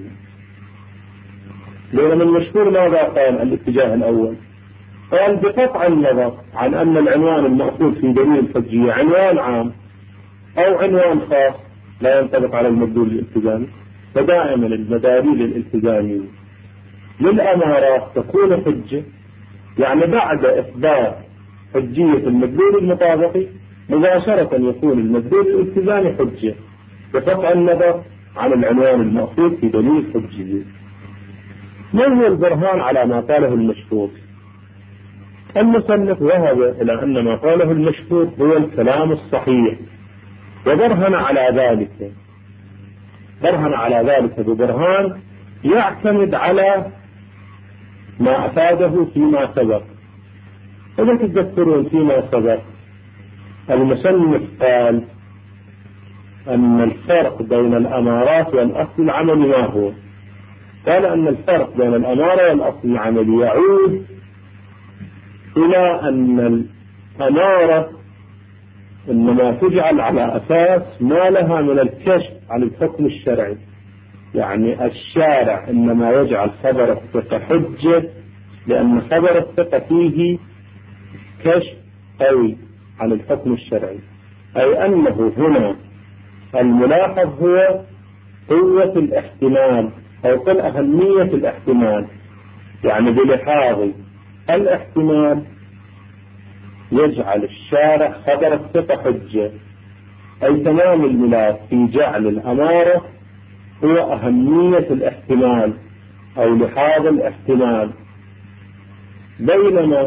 لأن المشهور ماذا قال الاتجاه الأول؟ قال بقطع النظر عن أن العنوان المأخوذ في دليل الحجية عنوان عام أو عنوان خاص لا ينطبق على المدلول الالتزامي، فدائما المداليل الالتزامية للأمارات تكون حجة، يعني بعد إثبات حجية المدلول المطابقي مباشرة يكون المدلول الالتزامي حجة بقطع النظر عن العنوان المأخوذ في دليل الحجية. ما هو البرهان على ما قاله المشهور؟ المصنف ذهب إلى أن ما قاله المشهور هو الكلام الصحيح، وبرهن على ذلك برهن على ذلك ببرهان يعتمد على ما أفاده فيما سبق. إذا تذكرون فيما سبق المصنف قال أن الفرق بين الأمارات والأصل العملي ما هو؟ قال أن الفرق بين الأمارة والأصل العملي يعود إلى أن الأمارة إنما تجعل على أساس ما لها من الكشف عن الحكم الشرعي، يعني الشارع إنما يجعل خبر الثقة حجة لأن خبر الثقة فيه كشف قوي عن الحكم الشرعي، أي أنه هنا الملاحظ هو قوة الاحتمال أو قل أهمية الاحتمال، يعني بلحاظ الاحتمال يجعل الشارع خبر الثقة حجة، أي تمام الملاك في جعل الأمارة هو أهمية الاحتمال أو لحاظ الاحتمال، بينما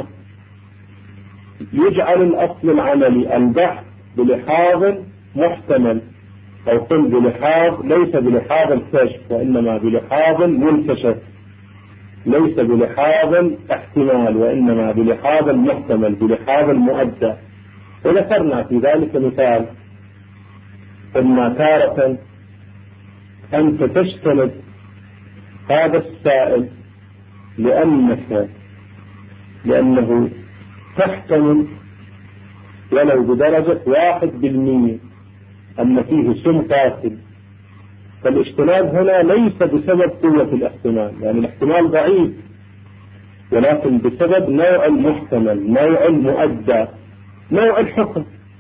يجعل الأصل العملي البحث بلحاظ محتمل أو قل بلحاظ ليس بلحاظ الكشف وإنما بلحاظ منكشف، ليس بلحاظ احتمال وإنما بلحاظ محتمل بلحاظ مؤدى. وذكرنا في ذلك مثال أن تارة أنت تجتنب هذا السائل لأنك لأنه تحتمل ولو بدرجة واحد بالمية أن فيه سم قاتل، فالاجتناب هنا ليس بسبب قوة الاحتمال، يعني الاحتمال ضعيف، ولكن بسبب نوع المحتمل، نوع المؤدى، نوع الحكم،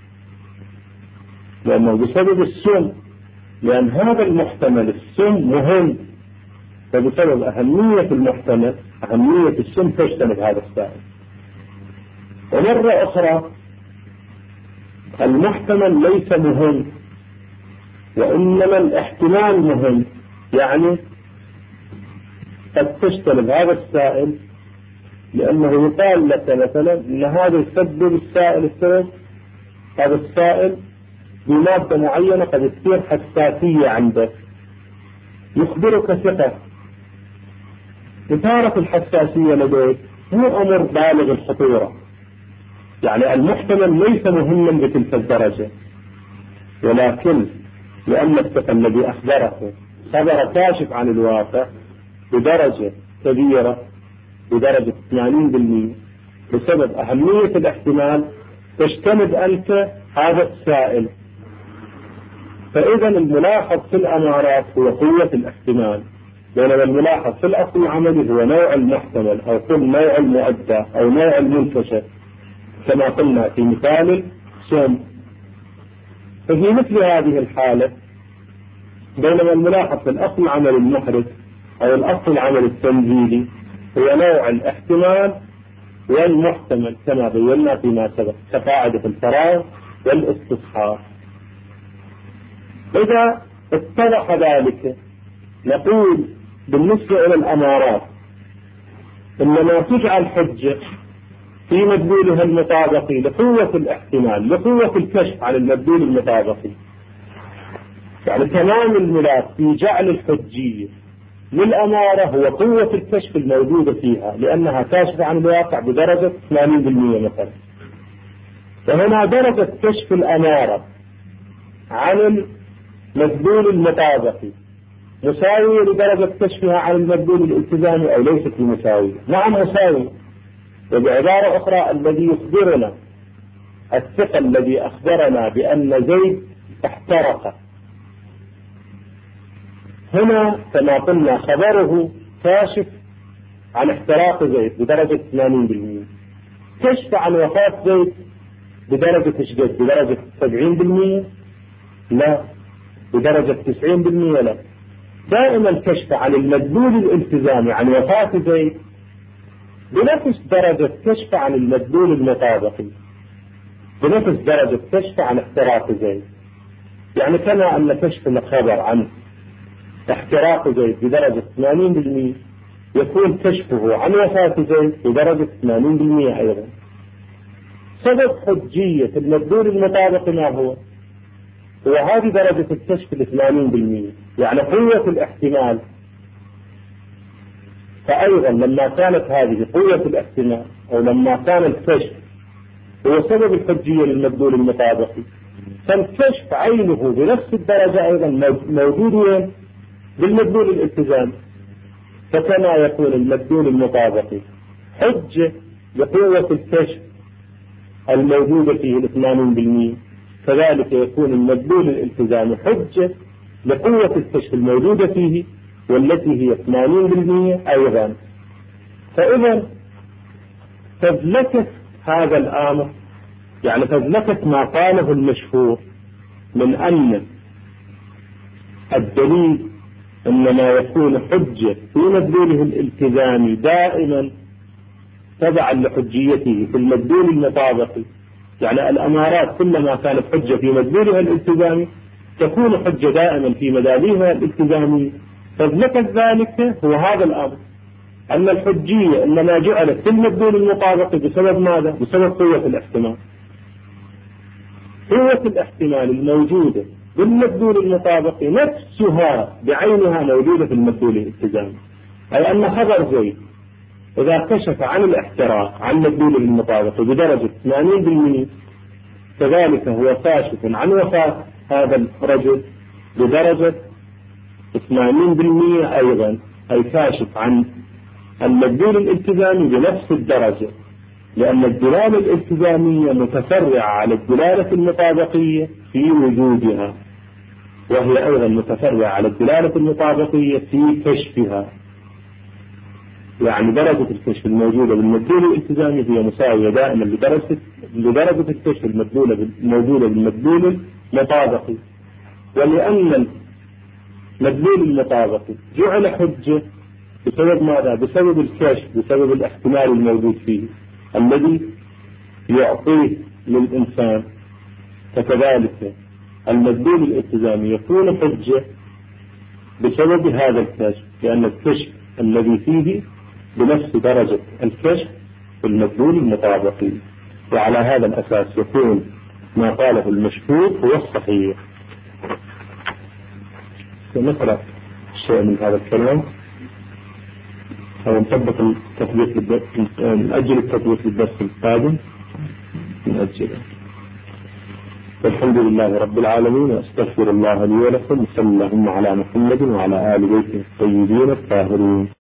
لأنه بسبب السم، لأن هذا المحتمل السم مهم، فبسبب أهمية المحتمل أهمية السم تجتنب هذا السائل. ومرة أخرى المحتمل ليس مهم وإنما الاحتمال مهم، يعني قد تجتنب هذا السائل لأنه يقال لك مثلا أن هذا يسبب السائل السبب هذا السائل بمادة معينة قد تصير حساسية عندك، يخبرك ثقة إثارة الحساسية لديك هو أمر بالغ الخطورة، يعني المحتمل ليس مهما بتلك الدرجة، ولكن لأن الثقة الذي أخبره خبر كاشف عن الواقع بدرجة كبيرة بدرجة ثمانين بالمئة بسبب أهمية الاحتمال تجتنب أنت هذا السائل. فإذا الملاحظ في الأمارات هو قوة الاحتمال، بينما الملاحظ في الأصل العملي هو نوع المحتمل أو كل نوع المؤدى أو نوع المنتشر كما قلنا في مثال الصوم. ففي مثل هذه الحالة بينما الملاحظ في الأصل العملي المحرز أو الأصل العملي التنزيلي هو نوع الاحتمال والمحتمل كما بينا فيما سبق كقاعدة الفراغ والاستصحاب. إذا اتضح ذلك نقول بالنسبة إلى الأمارات إنما تجعل حجة في مدلولها المطابقي لقوة الاحتمال لقوة الكشف عن المدلول المطابقي. يعني تمام الملاك في جعل الحجية للأمارة هو قوة الكشف الموجودة فيها لأنها كاشفة عن الواقع بدرجة ثمانين بالمئة مثلا. فهنا درجة كشف الأمارة عن المدلول المطابقي مساوية لدرجة كشفها عن المدلول الالتزامي أو ليست بمساوية؟ نعم مساوية. وبعبارة أخرى الذي يخبرنا الثقة الذي أخبرنا بأن زيد احترق هنا كما قلنا خبره كاشف عن احتراق زيد بدرجة ثمانين بالمئة، كشف عن وفاة زيد بدرجة اشجد بدرجة سبعين بالمئة لا، بدرجة تسعين بالمئة لا. دائما كشف عن المدلول الالتزامي عن وفاة زيد بنفس درجة كشف عن المدلول المطابقي بنفس درجة كشف عن احتراق زيد. يعني كما أن كشف الخبر عن احتراق زيد بدرجة ثمانين بالمئة يكون كشفه عن وفاة زيد بدرجة ثمانين بالمئة أيضا. سبب حجية المدلول المطابق ما هو؟ هو هذه درجة الكشف ل ثمانين بالمئة، يعني قوة الاحتمال. فأيضا لما كانت هذه قوة الاحتمال أو لما كان الكشف هو سبب الحجية للمدلول المطابقي، فالكشف عينه بنفس الدرجة أيضا موجود وين؟ بالمدلول الالتزامي. فكما يكون المدلول المطابقي حجة لقوة الكشف الموجودة فيه ثمانين بالمئة، كذلك يكون المدلول الالتزامي حجة لقوة الكشف الموجودة فيه والتي هي ثمانين بالمئة أيضا. فإذا فذلكت هذا الأمر، يعني فذلكت ما قاله المشهور من أن الدليل إنما يكون حجة في مدلوله الالتزامي دائما تبعا لحجيته في المدلول المطابقي. يعني الأمارات كلما كانت حجة في مدلولها الالتزامي تكون حجة دائما في مداليها الالتزامية. فذلك ذلك هو هذا الأمر أن الحجية إنما جعلت في المدلول المطابقي بسبب ماذا؟ بسبب قوة الاحتمال. قوة الاحتمال الموجودة بالمدلول المطابقي نفسها بعينها موجودة في المدلول الالتزامي. أي أن خبر زيد إذا كشف عن الاحتراق عن مدلوله المطابقي بدرجة ثمانين بالمئة كذلك هو كاشف عن وفاة هذا الرجل بدرجة ثمانين بالمئة أيضا، أي كاشف عن المدلول الالتزامي بنفس الدرجة، لأن الدلالة الالتزامية متفرعة على الدلالة المطابقية في وجودها، وهي أيضا متفرعة على الدلالة المطابقية في كشفها. يعني درجة الكشف الموجودة بالمدلول الالتزامي هي مساوية دائما لدرجة لدرجة الكشف المدلولة الموجودة بالمدلول المطابقي. ولأن المدلول المطابقي جعل حجة بسبب ماذا؟ بسبب الكشف، بسبب الاحتمال الموجود فيه الذي يعطيه للإنسان. فكذلك المدلول الالتزامي يكون حجة بسبب هذا الكشف، لأن الكشف الذي فيه بنفس درجة الكشف في المدلول المطابقي. وعلى هذا الأساس يكون ما قاله المشهور هو الصحيح. سنقرأ شيء من هذا الكلام أو نطبق التطبيق للدرس، نأجل التطبيق للدرس القادم نأجله. والحمد لله رب العالمين، وأستغفر الله لي ولكم، وصلى اللهم على محمد وعلى آل بيته الطيبين الطاهرين.